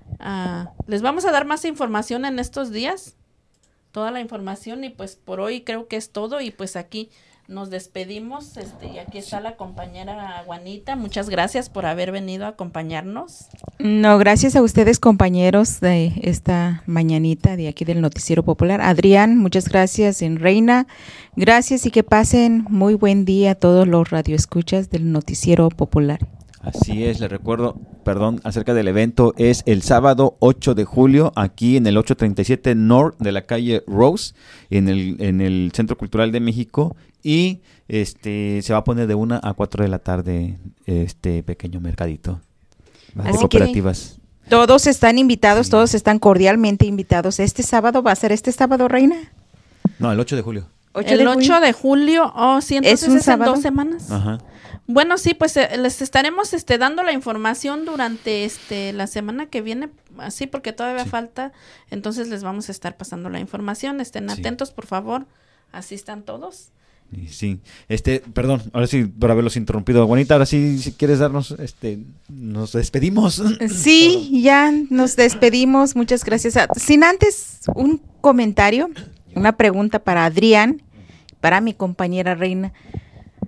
Uh, les vamos a dar más información en estos días, toda la información y pues por hoy creo que es todo y pues aquí nos despedimos este y aquí está la compañera Juanita, muchas gracias por haber venido a acompañarnos. No, gracias a ustedes compañeros de esta mañanita de aquí del Noticiero Popular. Adrián, muchas gracias. En Reina, gracias y que pasen muy buen día a todos los radioescuchas del Noticiero Popular. Así es, les recuerdo, perdón, acerca del evento, es el sábado ocho de julio, aquí en el ochocientos treinta y siete North de la calle Rose, en el en el Centro Cultural de México, y este se va a poner de una a cuatro de la tarde este pequeño mercadito de Así cooperativas. Que todos están invitados, sí. Todos están cordialmente invitados. ¿Este sábado va a ser este sábado, Reina? No, el ocho de julio. El de ocho de julio, oh, sí, entonces es, un es sábado? En dos semanas. Ajá. Bueno, sí, pues eh, les estaremos este dando la información durante este la semana que viene, así porque todavía sí. falta, entonces les vamos a estar pasando la información, estén sí. atentos, por favor, asistan todos. Sí, este, perdón, ahora sí por haberlos interrumpido, Juanita, ahora sí si quieres darnos, este, nos despedimos. Sí, ya nos despedimos, muchas gracias. Sin antes un comentario, una pregunta para Adrián, para mi compañera Reina.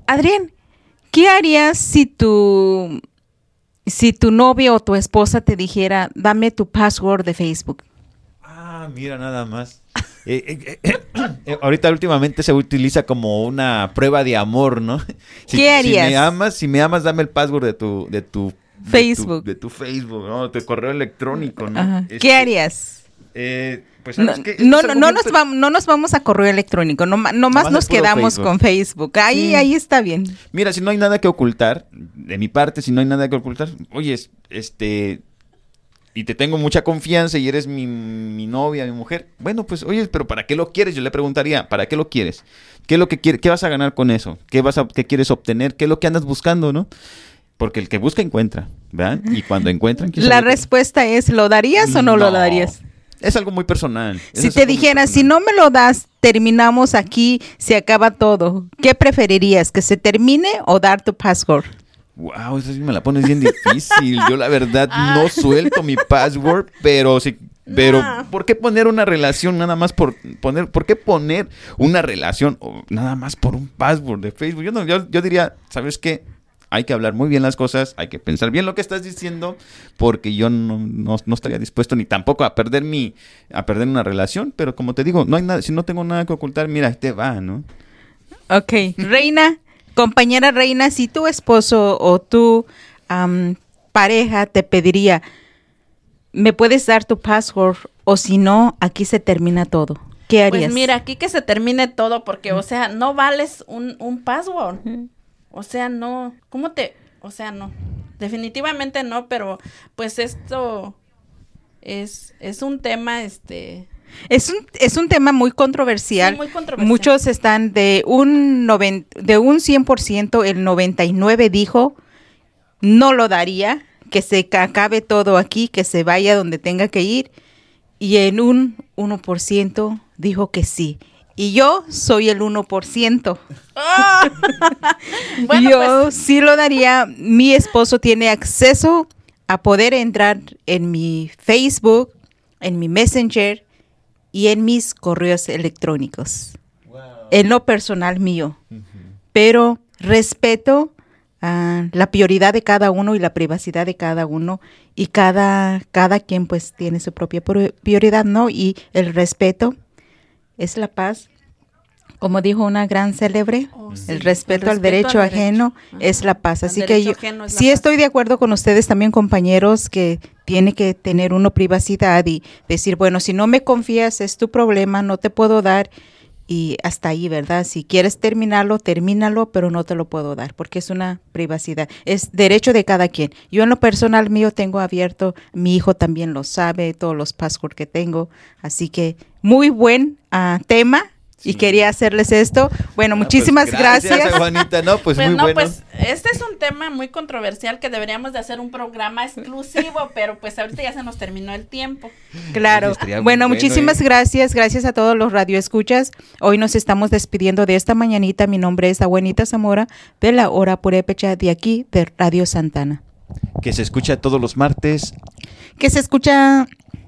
Adrián, ¿qué harías si tu, si tu novio o tu esposa te dijera, dame tu password de Facebook? Ah, mira, nada más. Eh, eh, eh, eh, ahorita últimamente se utiliza como una prueba de amor, ¿no? Si, ¿Qué harías? Si me amas, si me amas, dame el password de tu, de tu Facebook, de tu, de tu Facebook, ¿no? De tu correo electrónico, ¿no? Ajá. Este, ¿Qué harías? Eh, pues No, ¿sabes qué? no, Es no, algo no bien nos per- vamos, no nos vamos a correo electrónico, no, nomás Nomás nos es puro quedamos Facebook. con Facebook. Ahí, Sí. ahí está bien. Mira, si no hay nada que ocultar, de mi parte, si no hay nada que ocultar, oye, este, y te tengo mucha confianza y eres mi, mi novia, mi mujer, bueno, pues, oye, pero ¿para qué lo quieres? Yo le preguntaría, ¿para qué lo quieres? ¿Qué es lo que quieres? ¿Qué vas a ganar con eso? ¿Qué vas a, qué quieres obtener? ¿Qué es lo que andas buscando, no? Porque el que busca encuentra, ¿verdad? Y cuando encuentran, ¿quién La sabe qué? respuesta es, ¿lo darías o no, lo No. darías? Es algo muy personal. Eso Si es te algo muy dijera, si no me lo das, terminamos aquí, se acaba todo. ¿Qué preferirías? ¿Que se termine o dar tu password? Wow, eso sí me la pones bien difícil. Yo la verdad no suelto mi password, pero sí, pero ¿por qué poner una relación nada más por poner, por qué poner una relación o nada más por un password de Facebook? Yo no, yo, yo diría, ¿sabes qué? Hay que hablar muy bien las cosas, hay que pensar bien lo que estás diciendo, porque yo no, no, no estaría dispuesto ni tampoco a perder mi, a perder una relación, pero como te digo, no hay nada, si no tengo nada que ocultar, mira, ahí te va, ¿no? Ok, Reina, compañera Reina, si tu esposo o tu am, pareja te pediría, ¿me puedes dar tu password? O si no, aquí se termina todo. ¿Qué harías? Pues mira, aquí que se termine todo, porque, o sea, no vales un, un password. O sea, no. ¿Cómo te...? O sea, no. Definitivamente no, pero pues esto es, es un tema, este... Es un, es un tema muy controversial. Sí, muy controversial. Muchos están de un, noven, de un cien por ciento, el noventa y nueve dijo, no lo daría, que se acabe todo aquí, que se vaya donde tenga que ir. Y en un uno por ciento dijo que sí. Y yo soy el uno por ciento. ¡Oh! Bueno, yo pues, sí lo daría. Mi esposo tiene acceso a poder entrar en mi Facebook, en mi Messenger y en mis correos electrónicos. Wow. En lo personal mío. Uh-huh. Pero respeto uh, la prioridad de cada uno y la privacidad de cada uno. Y cada, cada quien pues tiene su propia prioridad, ¿no? Y el respeto es la paz. Como dijo una gran célebre, oh, sí. el, respeto el respeto al derecho, al derecho. ajeno Ajá. es la paz. Así que yo sí paz. estoy de acuerdo con ustedes también, compañeros, que tiene que tener uno privacidad y decir, bueno, si no me confías es tu problema, no te puedo dar y hasta ahí, ¿verdad? Si quieres terminarlo, termínalo, pero no te lo puedo dar porque es una privacidad. Es derecho de cada quien. Yo en lo personal mío tengo abierto, mi hijo también lo sabe, todos los passwords que tengo. Así que muy buen uh, tema. Sí. Y quería hacerles esto. Bueno, ah, muchísimas pues gracias. gracias. Juanita, no, pues, pues muy no, bueno. Pues este es un tema muy controversial que deberíamos de hacer un programa exclusivo, pero pues ahorita ya se nos terminó el tiempo. Claro. Bueno, bueno, muchísimas eh. gracias. Gracias a todos los radioescuchas. Hoy nos estamos despidiendo de esta mañanita. Mi nombre es Abuelita Zamora de la Hora Purépecha de aquí de Radio Santana. Que se escucha todos los martes. Que se escucha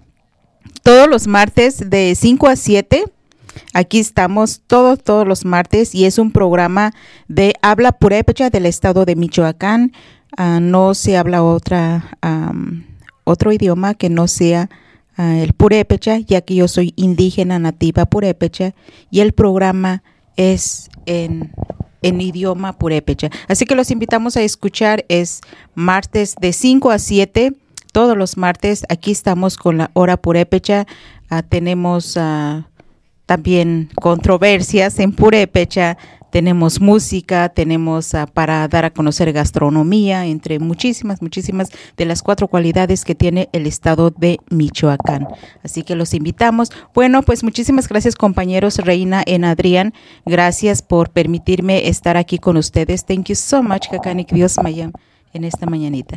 todos los martes de cinco a siete. Aquí estamos todos, todos los martes y es un programa de habla purépecha del estado de Michoacán. Uh, no se habla otra, um, otro idioma que no sea uh, el purépecha, ya que yo soy indígena nativa purépecha y el programa es en, en idioma purépecha. Así que los invitamos a escuchar, es martes de cinco a siete, todos los martes. Aquí estamos con la hora purépecha. Uh, tenemos... Uh, También controversias en purépecha, tenemos música, tenemos uh, para dar a conocer gastronomía, entre muchísimas, muchísimas de las cuatro cualidades que tiene el estado de Michoacán. Así que los invitamos. Bueno, pues muchísimas gracias, compañeros Reina y Adrián. Gracias por permitirme estar aquí con ustedes. Thank you so much, Kakanik Dios Mayam, en esta mañanita.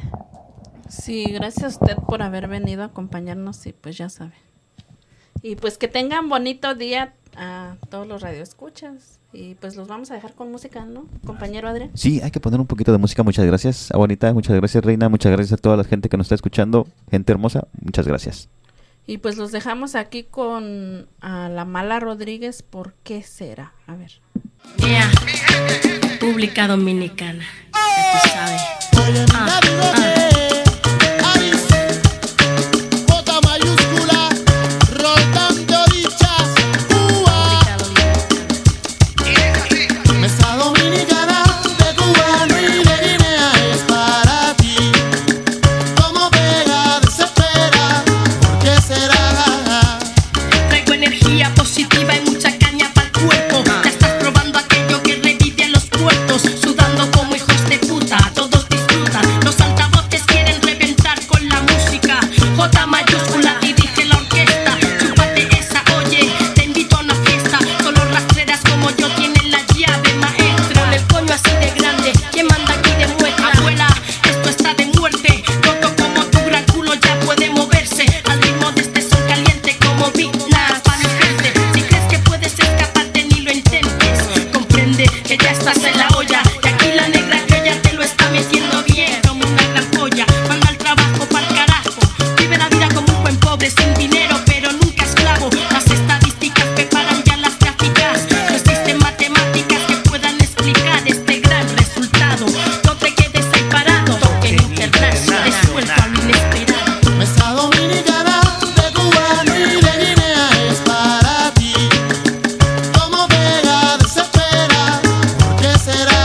Sí, gracias a usted por haber venido a acompañarnos y pues ya sabe. Y pues que tengan bonito día a todos los radioescuchas. Y pues los vamos a dejar con música, ¿no, compañero Adrián? Sí, hay que poner un poquito de música. Muchas gracias, Abuelita. Muchas gracias, Reina. Muchas gracias a toda la gente que nos está escuchando. Gente hermosa, muchas gracias. Y pues los dejamos aquí con a la Mala Rodríguez. ¿Por qué será? A ver. Yeah. República Dominicana. Ya tú sabes. Ah, ah. Sudando como hijos de puta, todos disfrutan. Los altavoces quieren reventar con la música. J mayúscula dirige la orquesta. Chúpate esa, oye, te invito a una fiesta. Solo rastreras como yo tienen la llave maestra. Con el coño así de grande, ¿quién manda aquí demuestra? Abuela, esto está de muerte. Roto como tu gran culo ya puede moverse. Al ritmo de este son caliente como Big Nas. Pa' mi gente, si crees que puedes escaparte ni lo intentes. Comprende que ya estás en la olla. Y aquí la negra que ya te lo está metiendo bien como una gran polla. Manda al trabajo pa'l carajo. Vive la vida como un buen pobre sin dinero pero nunca esclavo. Las estadísticas preparan ya las gráficas. No existen matemáticas que puedan explicar este gran resultado. No te quedes ahí parado. Toque internacional, resuelto a lo inesperado. Nuestra dominicana de cubano y de Guinea es para ti. Como pega desespera, ¿por qué será?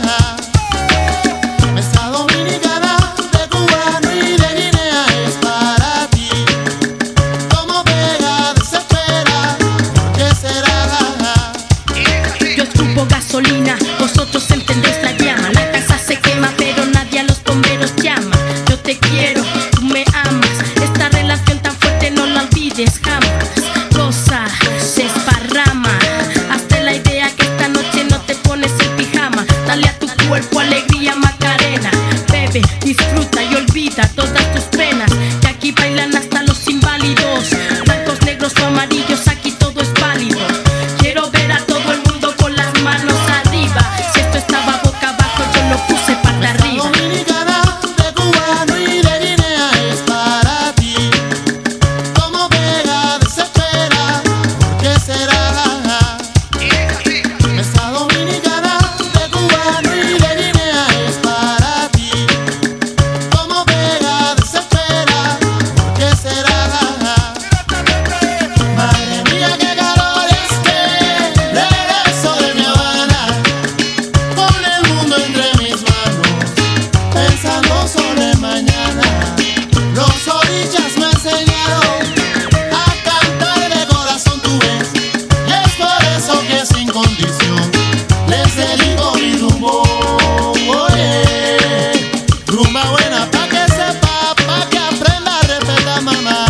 Nuestra dominicana de cubano y de Guinea es para ti. Como pega desespera, ¿por qué será? Yo escupo gasolina, vosotros entendéis la llama. La casa se quema pero nadie a los bomberos llama. Yo te quiero, tú me amas. Esta relación tan fuerte no la olvides jamás. Goza, se esparrama. Hazte la idea que esta noche no te pones el pijama. Dale a tu cuerpo alegría Macarena. Bebe, disfruta y olvida todas tus penas. Que aquí bailan hasta los inválidos. Blancos, negros o amarillos, aquí todo es válido. Quiero ver a todo el mundo con las manos arriba. Si esto estaba boca abajo yo lo puse para arriba. Dominicana de cubano y de Guinea es para ti. Como pega desespera, ¿por qué será? Nuestra dominicana de cubano y de Guinea es para ti. Como pega desespera, ¿por qué será? Madre mía, qué calor este. Regreso de Mi Habana con el mundo entre mis manos, pensando sobre mañana. Los orillas me enseñaron a cantar de corazón, tú ves, y es por eso que sin condición les dedico mi rumbo. Oye, rumba buena pa' que sepa, pa' que aprenda a respetar mamá.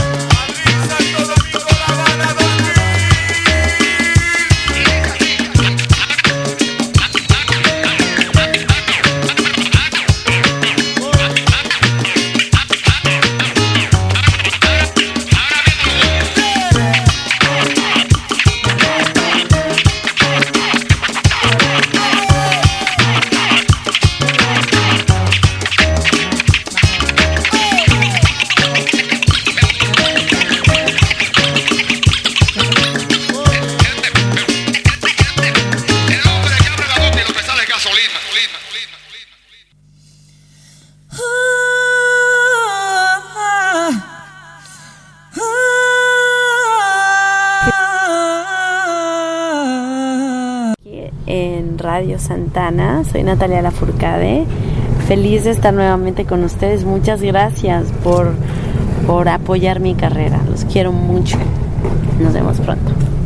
En Radio Santana, soy Natalia Lafourcade, feliz de estar nuevamente con ustedes. Muchas gracias por, por apoyar mi carrera, los quiero mucho, nos vemos pronto.